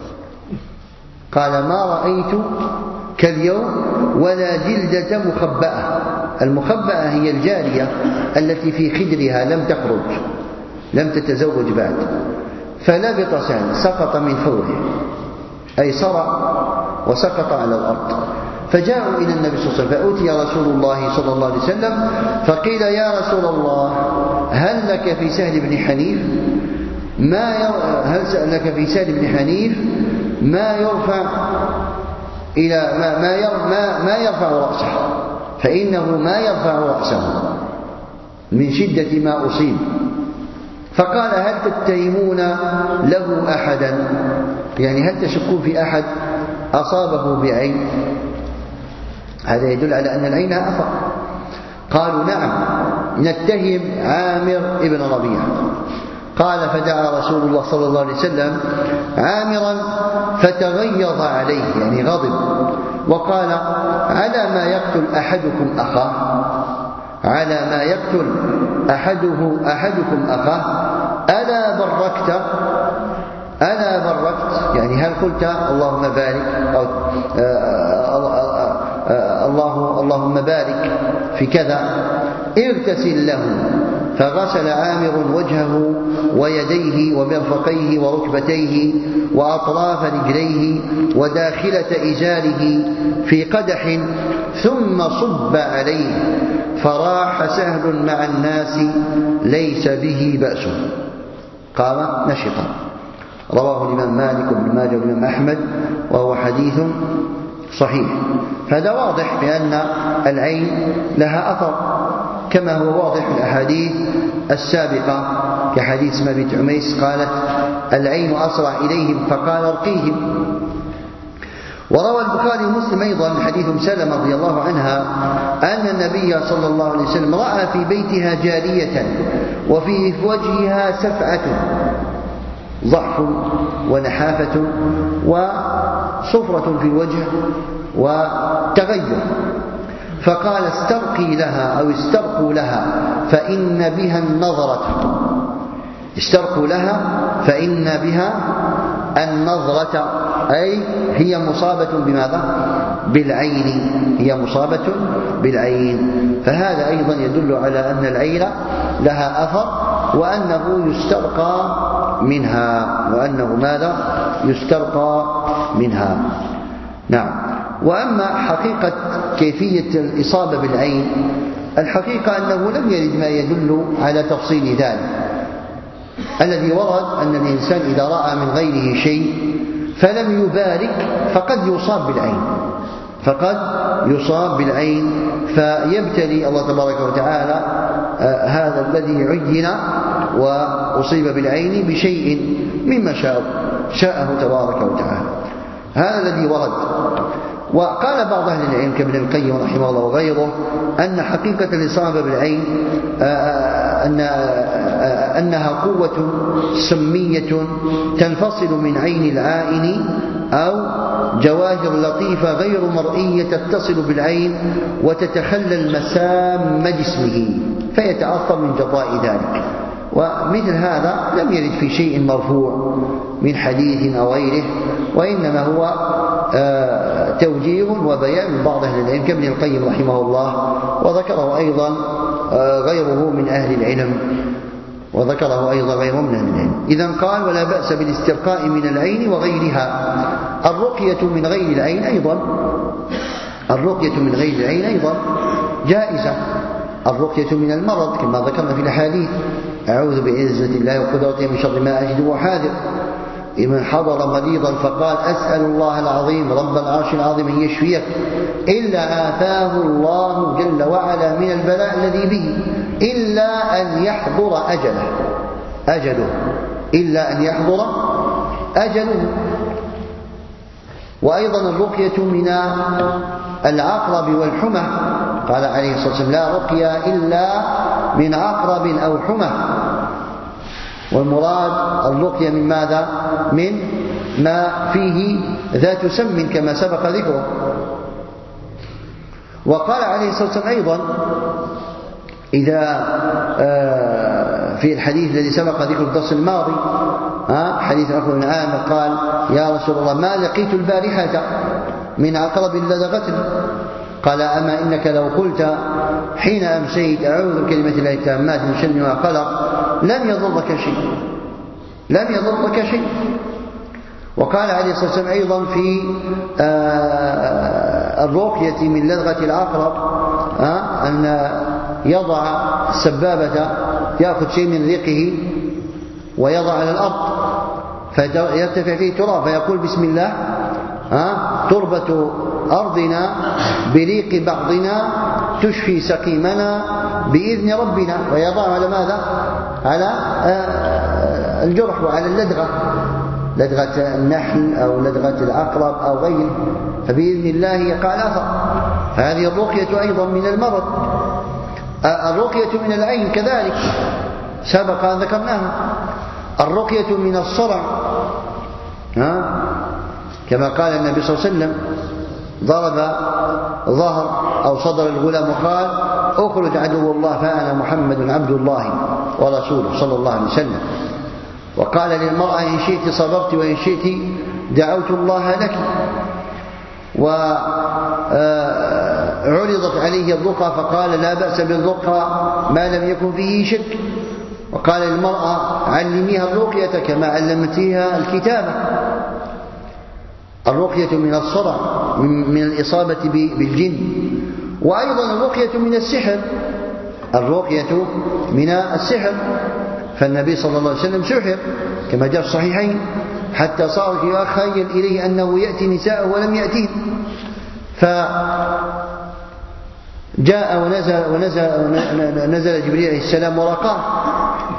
Speaker 1: قال: ما رأيت كاليوم ولا جلدة مخبأة. المخبأة هي الجارية التي في خدرها لم تخرج، لم تتزوج بعد. فلبط سهل، سقط من فوره، أي صرع وسقط على الأرض. فجاءوا إلى النبي صلى الله عليه وسلم، فأتي رسول الله صلى الله عليه وسلم فقيل: يا رسول الله، هل لك في سهل بن حنيف ما ير... هل لك في سهل بن حنيف ما يرفع إلى ما ما, ير... ما... ما يرفع رأسه، فإنه ما يرفع رأسه من شدة ما أصيب. فقال: هل تتهمون له أحدا؟ يعني هل تشكون في أحد أصابه بعين؟ هذا يدل على أن العين أثر. قالوا: نعم، نتهم عامر ابن ربيعة. قال: فدعا رسول الله صلى الله عليه وسلم عامرا فتغيظ عليه، يعني غضب، وقال: على ما يقتل أحدكم أخاه على ما يقتل أحده أحدكم أخاه ألا بركت ألا بركت يعني هل قلت اللهم بارك أو الله اللهم بارك في كذا؟ اغتسل له. فغسل عامر وجهه ويديه ومرفقيه وركبتيه وأطراف رجليه وداخلة إزاره في قدح ثم صب عليه، فراح سهل مع الناس ليس به بأس، قام نشطا. رواه الإمام مالك وابن ماجه وابن أحمد، وهو حديث صحيح. هذا واضح بأن العين لها أثر، كما هو واضح في الأحاديث السابقة كحديث اسماء بنت عميس قالت: العين أسرع إليهم فقال: ارقيهم. وروى البخاري ومسلم أيضا من حديث أم سلمة رضي الله عنها أن النبي صلى الله عليه وسلم رأى في بيتها جارية وفي وجهها سفعة، ضعف ونحافة وصفرة في الوجه وتغير، فقال استرقي لها أو استرقوا لها فإن بها النظرة، استرقوا لها فإن بها النظرة، أي هي مصابة بماذا؟ بالعين، هي مصابة بالعين. فهذا أيضا يدل على أن العين لها أثر وأنه يسترقى منها، وأنه ماذا؟ يسترقى منها. نعم. وأما حقيقة كيفية الإصابة بالعين، الحقيقة أنه لم يرد ما يدل على تفصيل ذلك. الذي ورد أن الإنسان إذا رأى من غيره شيء فلم يبارك فقد يصاب بالعين، فقد يصاب بالعين، فيبتلي الله تبارك وتعالى آه هذا الذي عين وأصيب بالعين بشيء مما شاء شاءه تبارك وتعالى. هذا الذي ورد. وقال بعض أهل العلم كابن القيم رحمه الله وغيره أن حقيقة الإصابة بالعين أن أنها قوة سمية تنفصل من عين العائن أو جواهر لطيفة غير مرئية تتصل بالعين وتتخلل مسام جسمه فيتأثر من جراء ذلك. ومثل هذا لم يرد في شيء مرفوع من حديث أو غيره، وإنما هو توجيه وبيان من بعض أهل العلم كابن القيم رحمه الله، وذكره أيضا غيره من أهل العلم وذكره أيضا غيره من أهل العلم. إذن قال ولا بأس بالاسترقاء من العين وغيرها. الرقية من غير العين أيضا الرقية من غير العين أيضا جائزة. الرقية من المرض كما ذكرنا في الأحاديث: أعوذ بعزة الله وقدرته من شر ما أجد وحاذر. من حضر مريضا فقال أسأل الله العظيم رب العرش العظيم أن يشفيك إلا آتاه الله جل وعلا من البلاء الذي به إلا أن يحضر أجله أجله إلا أن يحضر أجله. وأيضا الرقية من العقرب والحمى، قال عليه الصلاة والسلام لا رقية إلا من عقرب أو حمى. والمراد الرقية من ماذا؟ من ما فيه ذات سم كما سبق ذكره. وقال عليه الصلاة والسلام أيضا إذا في الحديث الذي سبق ذكر الدرس الماضي حديث عقبة بن عامر قال يا رسول الله ما لقيت البارحة من عقرب لدغتني، قال أما إنك لو قلت حين أمسيت أعوذ بكلمة الله التامات من شر ما خلق لم يضرك شيء لم يضرك شيء. وقال عليه الصلاة والسلام أيضا في الرقية من لدغة العقرب أن يضع السبابة يأخذ شيء من ريقه ويضع على الأرض فيرتفع فيه تراب فيقول بسم الله تربة أرضنا بريق بعضنا تشفي سقيمنا بإذن ربنا، ويضع على ماذا؟ على الجرح وعلى اللدغة، لدغة النحل أو لدغة العقرب أو غيره، فبإذن الله يقع الأثر. فهذه الرقية أيضا من المرض. الرقية من العين كذلك سبق أن ذكرناها. الرقية من الصرع كما قال النبي صلى الله عليه وسلم ضرب ظهر أو صدر الغلام وقال اخرج عدو الله فأنا محمد عبد الله ورسوله صلى الله عليه وسلم. وقال للمرأة إن شئت صبرت وإن شئت دعوت الله لك. وعرضت عليه الرقى فقال لا بأس بالرقى ما لم يكن فيه شك. وقال للمرأة علميها الرقية كما علمتيها الكتابة. الرقية من الصرع من الإصابة بالجن. وأيضا الرقية من السحر الرقية من السحر فالنبي صلى الله عليه وسلم سحر كما جاء في الصحيحين حتى صار يخيل إليه أنه يأتي نساءه ولم يأتيه، فجاء ونزل, ونزل, ونزل جبريل عليه السلام ورقاه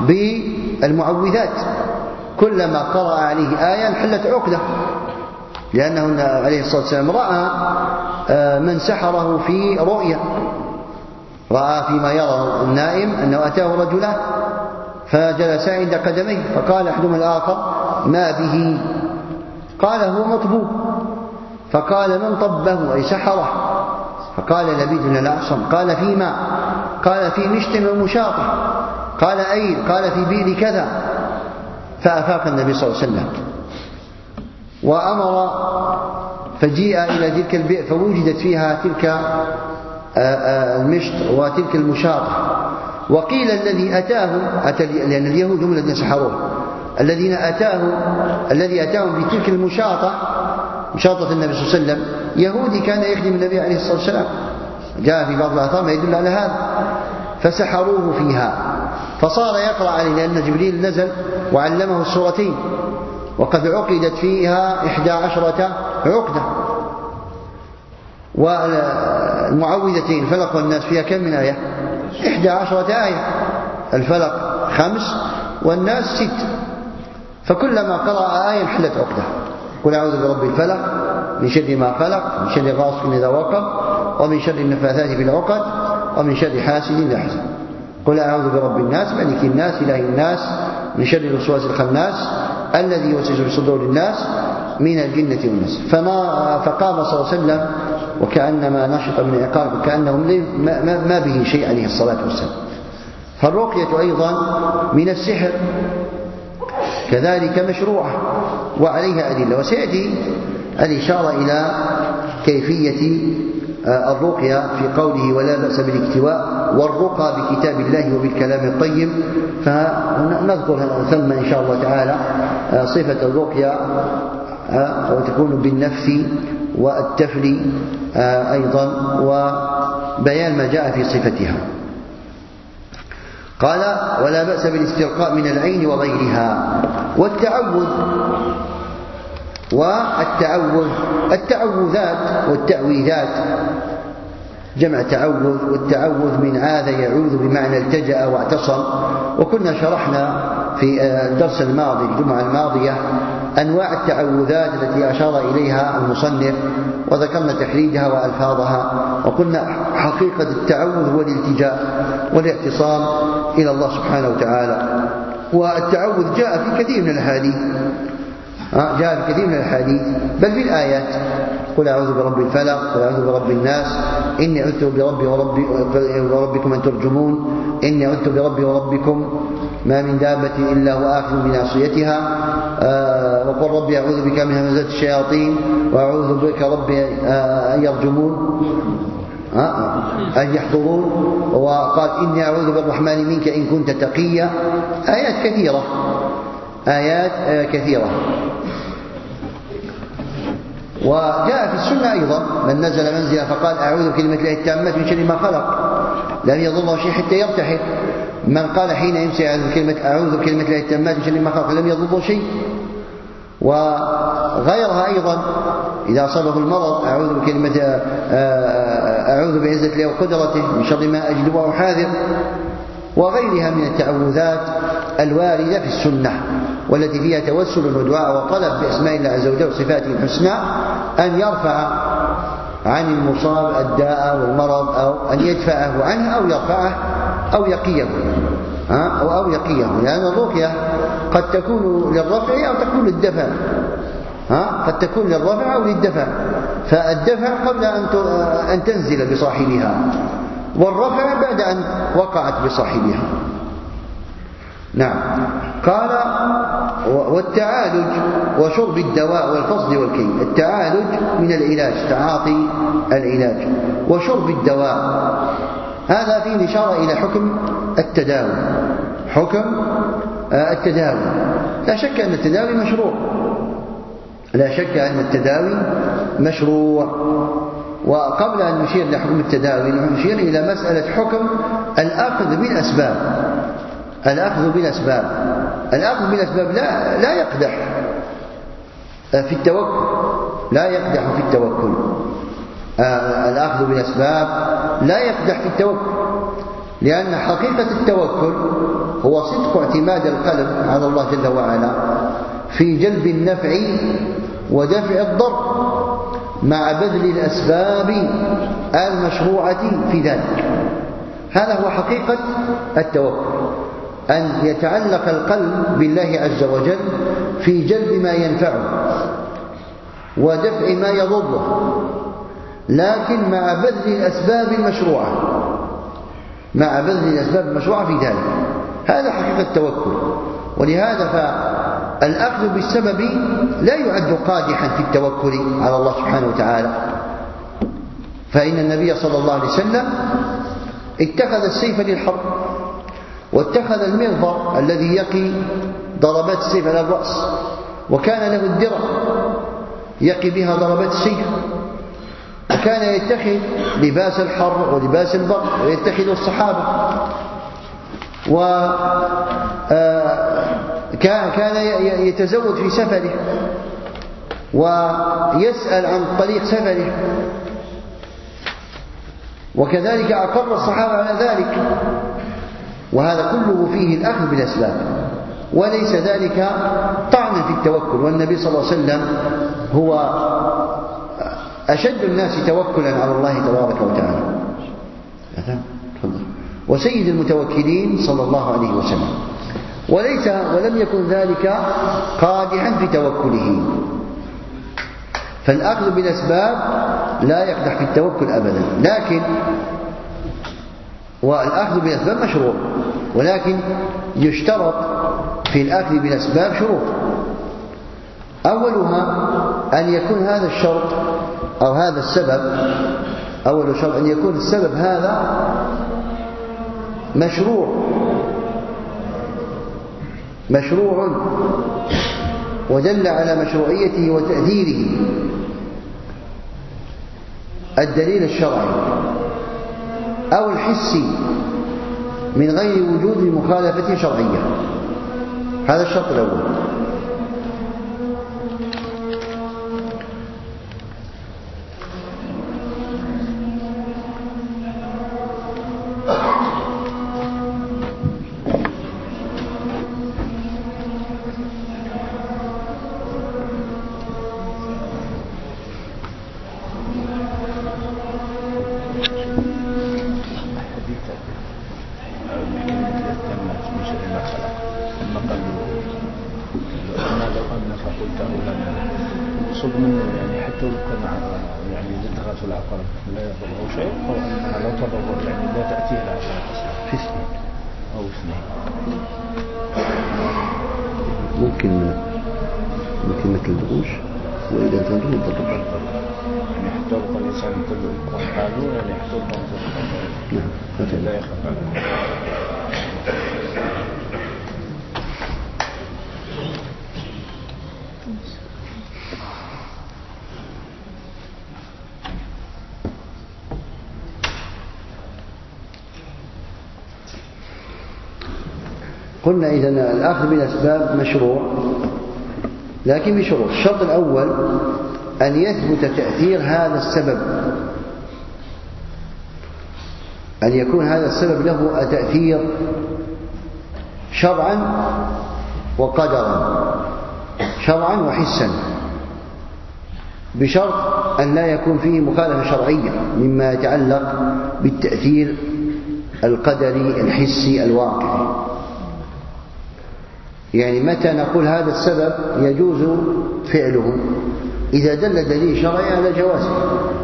Speaker 1: بالمعوذات، كلما قرأ عليه آية انحلت عقدة لأنه عليه الصلاة والسلام رأى من سحره في رؤيا، رأى فيما يرى النائم أنه أتاه رجلان فجلسا عند قدميه، فقال أحدهما الآخر: ما به؟ قال: هو مطبوب. فقال: من طبه أي سحره؟ فقال لبيد بن الأعصم: قال: فيما؟ قال: في مشط ومشاطة. قال: أين؟ قال: في بئر كذا. فأفاق النبي صلى الله عليه وسلم وأمر، فجيء إلى تلك البئر فوجدت فيها تلك المشط وتلك المشاطة. وقيل الذي أتاه أتى، لأن اليهود هم الذين سحروه، الذين أتاه الذي أتاهم في تلك المشاطة، مشاطة النبي صلى الله عليه وسلم، يهودي كان يخدم النبي عليه الصلاة والسلام، جاء في بعض الآثار ما يدل على هذا، فسحروه فيها، فصار يقرأ عليه، لأن جبريل نزل وعلمه السورتين، وقد عقدت فيها إحدى عشرة عقدة، والمعوذتين الفلق والناس فيها كم من آية؟ إحدى عشرة آية، الفلق خمس والناس ست، فكلما قرأ آية انحلت عقدة. قل أعوذ برب الفلق من شر ما خلق، من شر غاسق إذا وقب، ومن شر النفاثات في العقد، ومن شر حاسد إذا حسد. قل أعوذ برب الناس ملك الناس إله الناس من شر الوسواس الخناس الذي يوسوس في صدور الناس من الجنة والناس. فما فقام صلى الله عليه وسلم وكأنما نشط من العقاب، وكأنه ما به شيء عليه الصلاة والسلام. فالرقية أيضا من السحر كذلك مشروعة وعليها أدلة، وسيأتي الإشارة إلى كيفية الرقية في قوله ولا بأس بالاكتواء والرقى بكتاب الله وبالكلام الطيب. فنذكر ثم إن شاء الله تعالى صفة الرقية، وتكون بالنفث والتفل أيضا، وبيان ما جاء في صفتها. قال ولا بأس بالاسترقاء من العين وغيرها. والتعوذ والتعوذ التعوذات والتعويذات جمع تعوذ، والتعوذ من عاذ يعوذ بمعنى التجأ واعتصم. وكنا شرحنا في الدرس الماضي الجمعة الماضية أنواع التعوذات التي أشار إليها المصنف، وذكرنا تحريجها وألفاظها، وقلنا حقيقة التعوذ هو الالتجاء والاعتصام إلى الله سبحانه وتعالى. والتعوذ جاء في كثير من الأحاديث، جاء في كثير من الحديث بل في الآيات. قل أعوذ برب الفلق، قل أعوذ برب الناس، إني عذت بربي وربي وربكم أن ترجمون، إني عذت بربي وربكم، ما من دابة إلا هو آخذ بناصيتها، آه وقل ربي أعوذ بك من همزات الشياطين، وأعوذ بك ربي آه أن يرجمون، آه أن يحضرون. وقال إني أعوذ بالرحمن منك إن كنت تقيا. آيات كثيرة، آيات آه كثيرة. وجاء في السنة أيضا من نزل منزلا فقال أعوذ بكلمة الله التامة من شر ما خلق لم يضره شيء حتى يرتحل. من قال حين يمسي أعوذ بكلمة الله التامة من شر ما خلق لم يضره شيء. وغيرها أيضا إذا أصابه المرض أعوذ بكلمة أعوذ بعزة الله وقدرته من شر ما أجد وأحاذر. وغيرها من التعوذات الواردة في السنة والتي فيها توسل ودعاء وطلب بأسماء الله عز وجل وصفاته الحسنى أن يرفع عن المصاب الداء والمرض، أو أن يدفعه عنه، أو يرفعه أو يقيه أو, أو يقيه لأن الرقية قد تكون للرفع أو تكون للدفع، قد تكون للرفع أو للدفع. فالدفع قبل أن تنزل بصاحبها، والرفع بعد أن وقعت بصاحبها. نعم. قال والتعالج وشرب الدواء والفصل والكي. التعالج من العلاج، تعاطي العلاج، وشرب الدواء هذا فيه إشارة إلى حكم التداوي، حكم التداوي. لا شك أن التداوي مشروع، لا شك أن التداوي مشروع. وقبل أن نشير لحكم التداوي نشير إلى مسألة حكم الأخذ بالأسباب. الأخذ بالأسباب الأخذ بالأسباب لا, لا يقدح في التوكل، لا يقدح في التوكل. الأخذ بالأسباب لا يقدح في التوكل، لأن حقيقة التوكل هو صدق اعتماد القلب على الله جل وعلا في جلب النفع ودفع الضر مع بذل الأسباب المشروعة في ذلك. هذا هو حقيقة التوكل، أن يتعلق القلب بالله عز وجل في جلب ما ينفعه ودفع ما يضره، لكن مع بذل الأسباب المشروعة مع بذل الأسباب المشروعة في ذلك. هذا حقيقة التوكل. ولهذا فالأخذ بالسبب لا يعد قادحا في التوكل على الله سبحانه وتعالى، فإن النبي صلى الله عليه وسلم اتخذ السيف للحرب، واتخذ المغفر الذي يقي ضربات السيف على الرأس، وكان له الدرع يقي بها ضربات السيف، وكان يتخذ لباس الحر ولباس البرد ويتخذ الصحابة، وكان يتزود في سفره ويسأل عن طريق سفره، وكذلك أقر الصحابة على ذلك. وهذا كله فيه الأخذ بالأسباب، وليس ذلك طعنا في التوكل. والنبي صلى الله عليه وسلم هو أشد الناس توكلا على الله تبارك وتعالى، وسيد المتوكلين صلى الله عليه وسلم، وليس ولم يكن ذلك قادحا في توكله. فالأخذ بالأسباب لا يقدح في التوكل أبدا، لكن والأخذ بالأسباب مشروع، ولكن يشترط في الأخذ بالأسباب شروط. أولها أن يكون هذا الشرط أو هذا السبب، أول شرط أن يكون السبب هذا مشروع مشروع ودل على مشروعيته وتأثيره الدليل الشرعي أو الحسي من غير وجود مخالفة شرعية. هذا الشرط الأول. قلنا إذن الأخذ بالأسباب مشروع، لكن بشروط. الشرط الأول أن يثبت تأثير هذا السبب، أن يكون هذا السبب له تأثير شرعا وقدرا، شرعا وحسا، بشرط أن لا يكون فيه مخالفة شرعية مما يتعلق بالتأثير القدري الحسي الواقعي. يعني متى نقول هذا السبب يجوز فعله؟ إذا دل دليل شرعي على جوازه،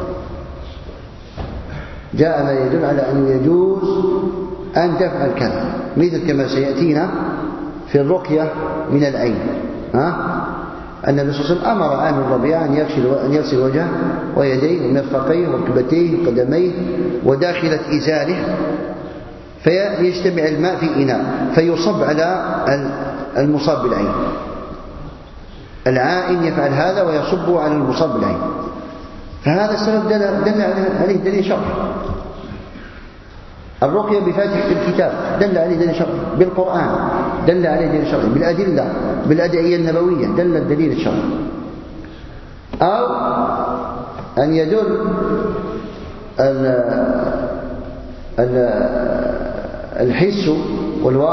Speaker 1: جاء ما يدل على أنه يجوز أن تفعل كذا، مثل كما سيأتينا في الرقية من العين. ها؟ النبي صلى الله عليه وسلم أمر عامر الربيع أن يغسل أن يغسل وجهه ويديه ومرفقيه وركبتيه وقدميه وداخلة إزاره، فيجتمع الماء في إناء فيصب على المصاب بالعين. العائن يفعل هذا ويصب على المصاب بالعين، فهذا السبب دل, دل عليه دليل شرعي. الرقية بفاتحة الكتاب دل عليه دليل شرعي، بالقرآن دل عليه دليل شرعي، بالأدلة بالأدعية النبوية دل الدليل الشرعي. أو أن يدل الحس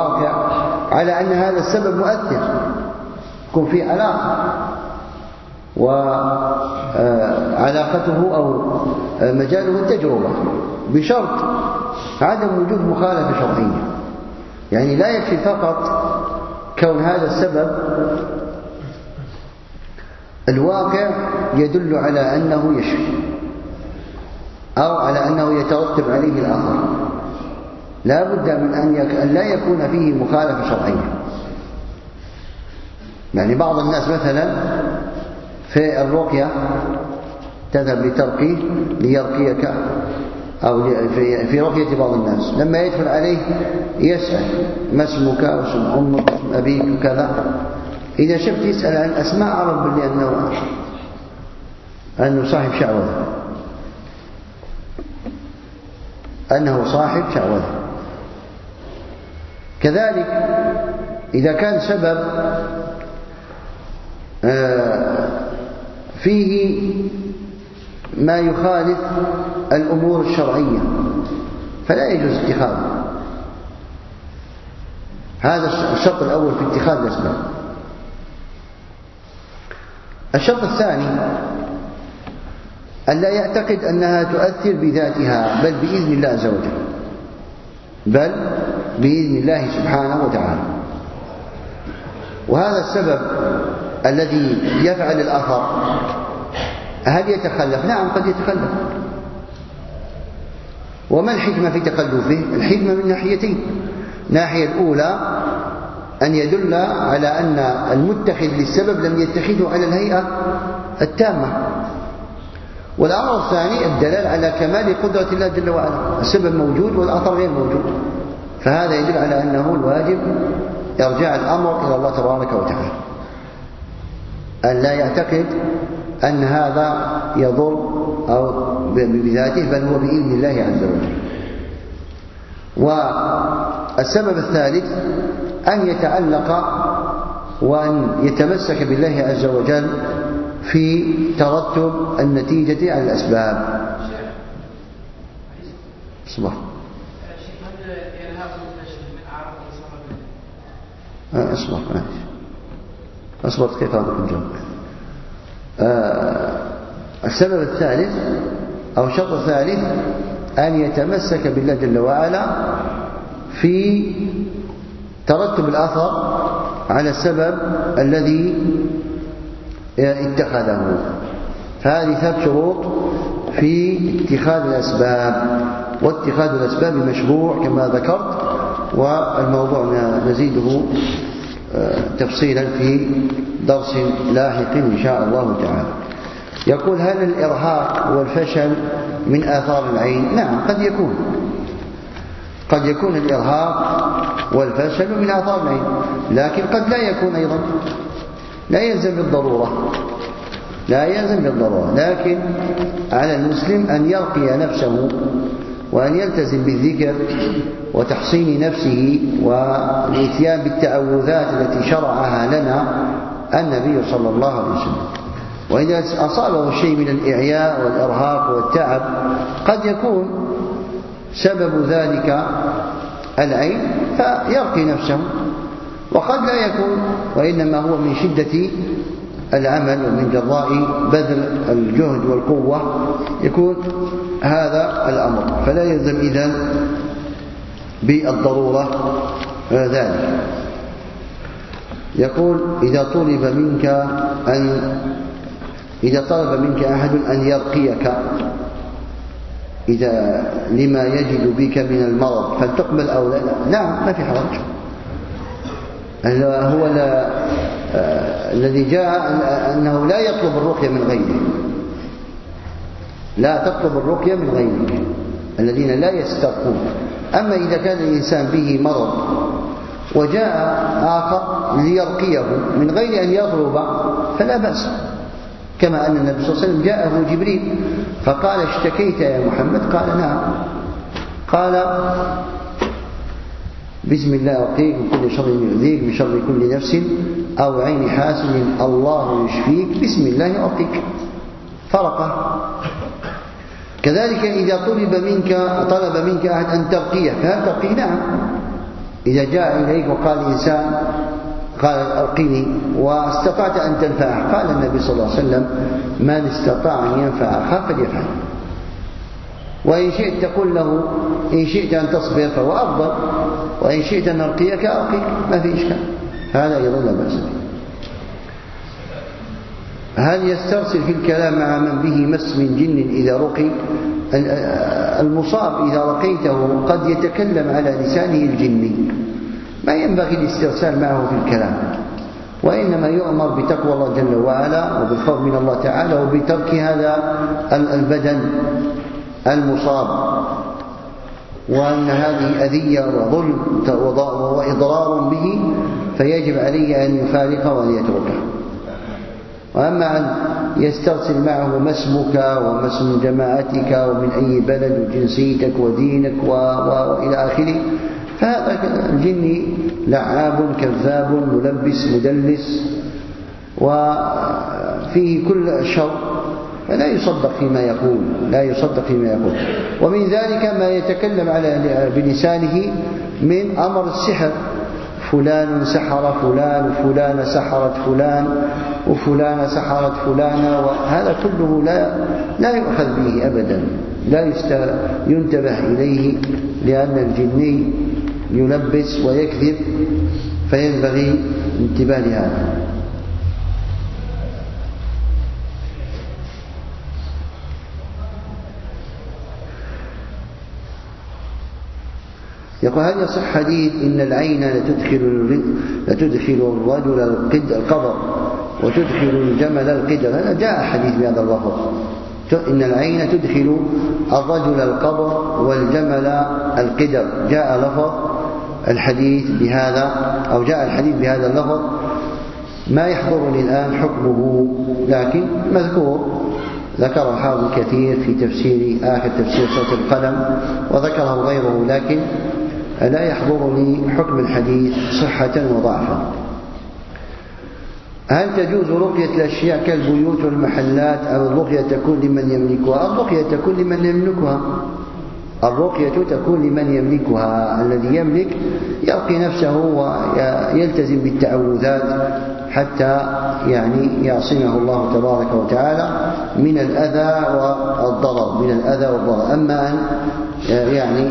Speaker 1: والواقع على أن هذا السبب مؤثر، يكون فيه علاقة وعلاقته أو مجاله التجربة، بشرط عدم وجود مخالفة شرعية. يعني لا يكفي فقط كون هذا السبب الواقع يدل على أنه يشفي أو على أنه يترتب عليه الأثر، لا بد من أن لا يكون فيه مخالفة شرعية. يعني بعض الناس مثلا في الرقية تذهب لترقيه ليرقيك، أو في رقية بعض الناس لما يدخل عليه يسأل ما اسمك واسم أمك واسم أبيك وكذا، إذا شفت يسأل عن أسماء عرف بالله أنه أنه صاحب شعوذة، أنه صاحب شعوذة. كذلك إذا كان سبب فيه ما يخالف الأمور الشرعية فلا يجوز اتخاذه. هذا الشرط الأول في اتخاذ الأسباب. الشرط الثاني أن لا يعتقد أنها تؤثر بذاتها، بل بإذن الله عز وجل، بل بإذن الله سبحانه وتعالى. وهذا السبب الذي يفعل الأثر هل يتخلف؟ نعم قد يتخلف. وما الحكمة في تخلفه؟ الحكمة من ناحيتين. الناحية الأولى أن يدل على أن المتخذ للسبب لم يتخذه على الهيئة التامة. والأمر الثاني الدلال على كمال قدرة الله جل وعلا، السبب موجود والأثر غير موجود، فهذا يدل على أنه الواجب يرجع الأمر إلى الله تبارك وتعالى، أن لا يعتقد أن هذا يضر أو بذاته، بل هو بإذن الله عز وجل. والسبب الثالث أن يتعلق وأن يتمسك بالله عز وجل في ترتب النتيجة على الأسباب. صباح أصبر أصبر دقيقة الجواب. السبب الثالث أو الشرط الثالث أن يتمسك بالله جل وعلا في ترتب الأثر على السبب الذي اتخذه. فهذه ثلاث شروط في اتخاذ الأسباب، واتخاذ الأسباب مشروع كما ذكرت، والموضوع نزيده تفصيلا في درس لاحق إن شاء الله تعالى. يقول: هل الإرهاق والفشل من آثار العين؟ نعم قد يكون، قد يكون الإرهاق والفشل من آثار العين، لكن قد لا يكون أيضا، لا يلزم بالضرورة، لا يلزم بالضرورة، لكن على المسلم أن يرقي نفسه وأن يلتزم بالذكر وتحصين نفسه والإتيان بالتعوذات التي شرعها لنا النبي صلى الله عليه وسلم. وإذا أصابه شيء من الإعياء والإرهاق والتعب قد يكون سبب ذلك العين فيرقي نفسه، وقد لا يكون، وإنما هو من شدة العمل ومن جراء بذل الجهد والقوة يكون هذا الأمر، فلا يلزم إذن بالضرورة ذلك. يقول: إذا طلب منك أن إذا طلب منك أحد أن يرقيك إذا لما يجد بك من المرض فلتقبل أو لا؟ نعم ما في حرج. هو الذي جاء أنه لا يطلب الرقية من غيره، لا تطلب الرقية من غيرك، الذين لا يسترقون. أما إذا كان الإنسان به مرض وجاء آخر ليرقيه من غير أن يطلب فلا بأس، كما أن النبي صلى الله عليه وسلم جاءه جبريل فقال: اشتكيت يا محمد؟ قال: نعم. قال: بسم الله أرقيك من كل شر يؤذيك، من شر كل نفس أو عين حاسد الله يشفيك، بسم الله أرقيك، فرقه. كذلك إذا طلب منك طلب منك أحد أن ترقيه فهل ترقيه؟ نعم. إذا جاء إليك وقال إنسان قال أرقني واستطعت أن تنفعه، قال النبي صلى الله عليه وسلم من استطاع أن ينفع أخاه فليفعل. وإن شئت تقول له إن شئت أن تصبر فهو أفضل، وإن شئت أن أرقيك أرقيك، ما في إشكال، هذا أيضا لا بأس به. هل يسترسل في الكلام مع من به مس من جن إذا رقي؟ المصاب إذا رقيته قد يتكلم على لسانه الجني، ما ينبغي الاسترسال معه في الكلام، وإنما يؤمر بتقوى الله جل وعلا وبالخوف من الله تعالى وبترك هذا البدن المصاب، وأن هذه أذية وظلم وإضرار به، فيجب عليه أن يفارقه وأن يتركه. وأما أن يسترسل معه ما اسمك وما اسم جماعتك ومن أي بلد وجنسيتك ودينك وإلى آخره، فهذا الجني لعاب كذاب ملبس مدلس وفيه كل شر، فلا يصدق فيما يقول، لا يصدق فيما يقول. ومن ذلك ما يتكلم على بلسانه من أمر السحر، فلان سحر فلان وفلان سحرت فلان وفلان سحرت فلانة، وهذا كله لا لا يؤخذ به أبدا، لا ينتبه إليه، لأن الجني يلبس ويكذب، فينبغي الانتباه لهذا. يقول هل يصح حديث إن العين لتدخل لتدخل الرجل القبر وتدخل الجمل القدر؟ هذا جاء حديث بهذا اللفظ، إن العين تدخل الرجل القبر والجمل القدر، جاء لفظ الحديث بهذا أو جاء الحديث بهذا اللفظ. ما يحضرني الآن حكمه، لكن مذكور، ذكر حافظ كثير في تفسير آخر تفسير سورة القلم وذكره غيره، لكن لا يحضرني حكم الحديث صحة وضعفا. هل تجوز رقية الأشياء كالبيوت والمحلات أو الرقية تكون لمن يملكها؟ الرقية تكون لمن يملكها، الرقية تكون لمن يملكها، الذي يملك يرقي نفسه ويلتزم بالتعوذات حتى يعني يعصمه الله تبارك وتعالى من الأذى والضرر، من الأذى والضرر. أما أن يعني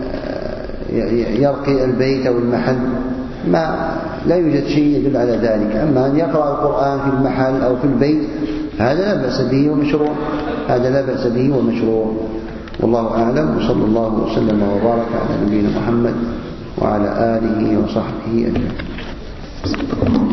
Speaker 1: يرقي البيت أو المحل، ما لا يوجد شيء يدل على ذلك. أما أن يقرأ القرآن في المحل أو في البيت، هذا لا بأس به ومشروع، هذا لا بأس به ومشروع. والله أعلم، وصلى الله وسلم وبارك على نبينا محمد وعلى آله وصحبه أجمعين.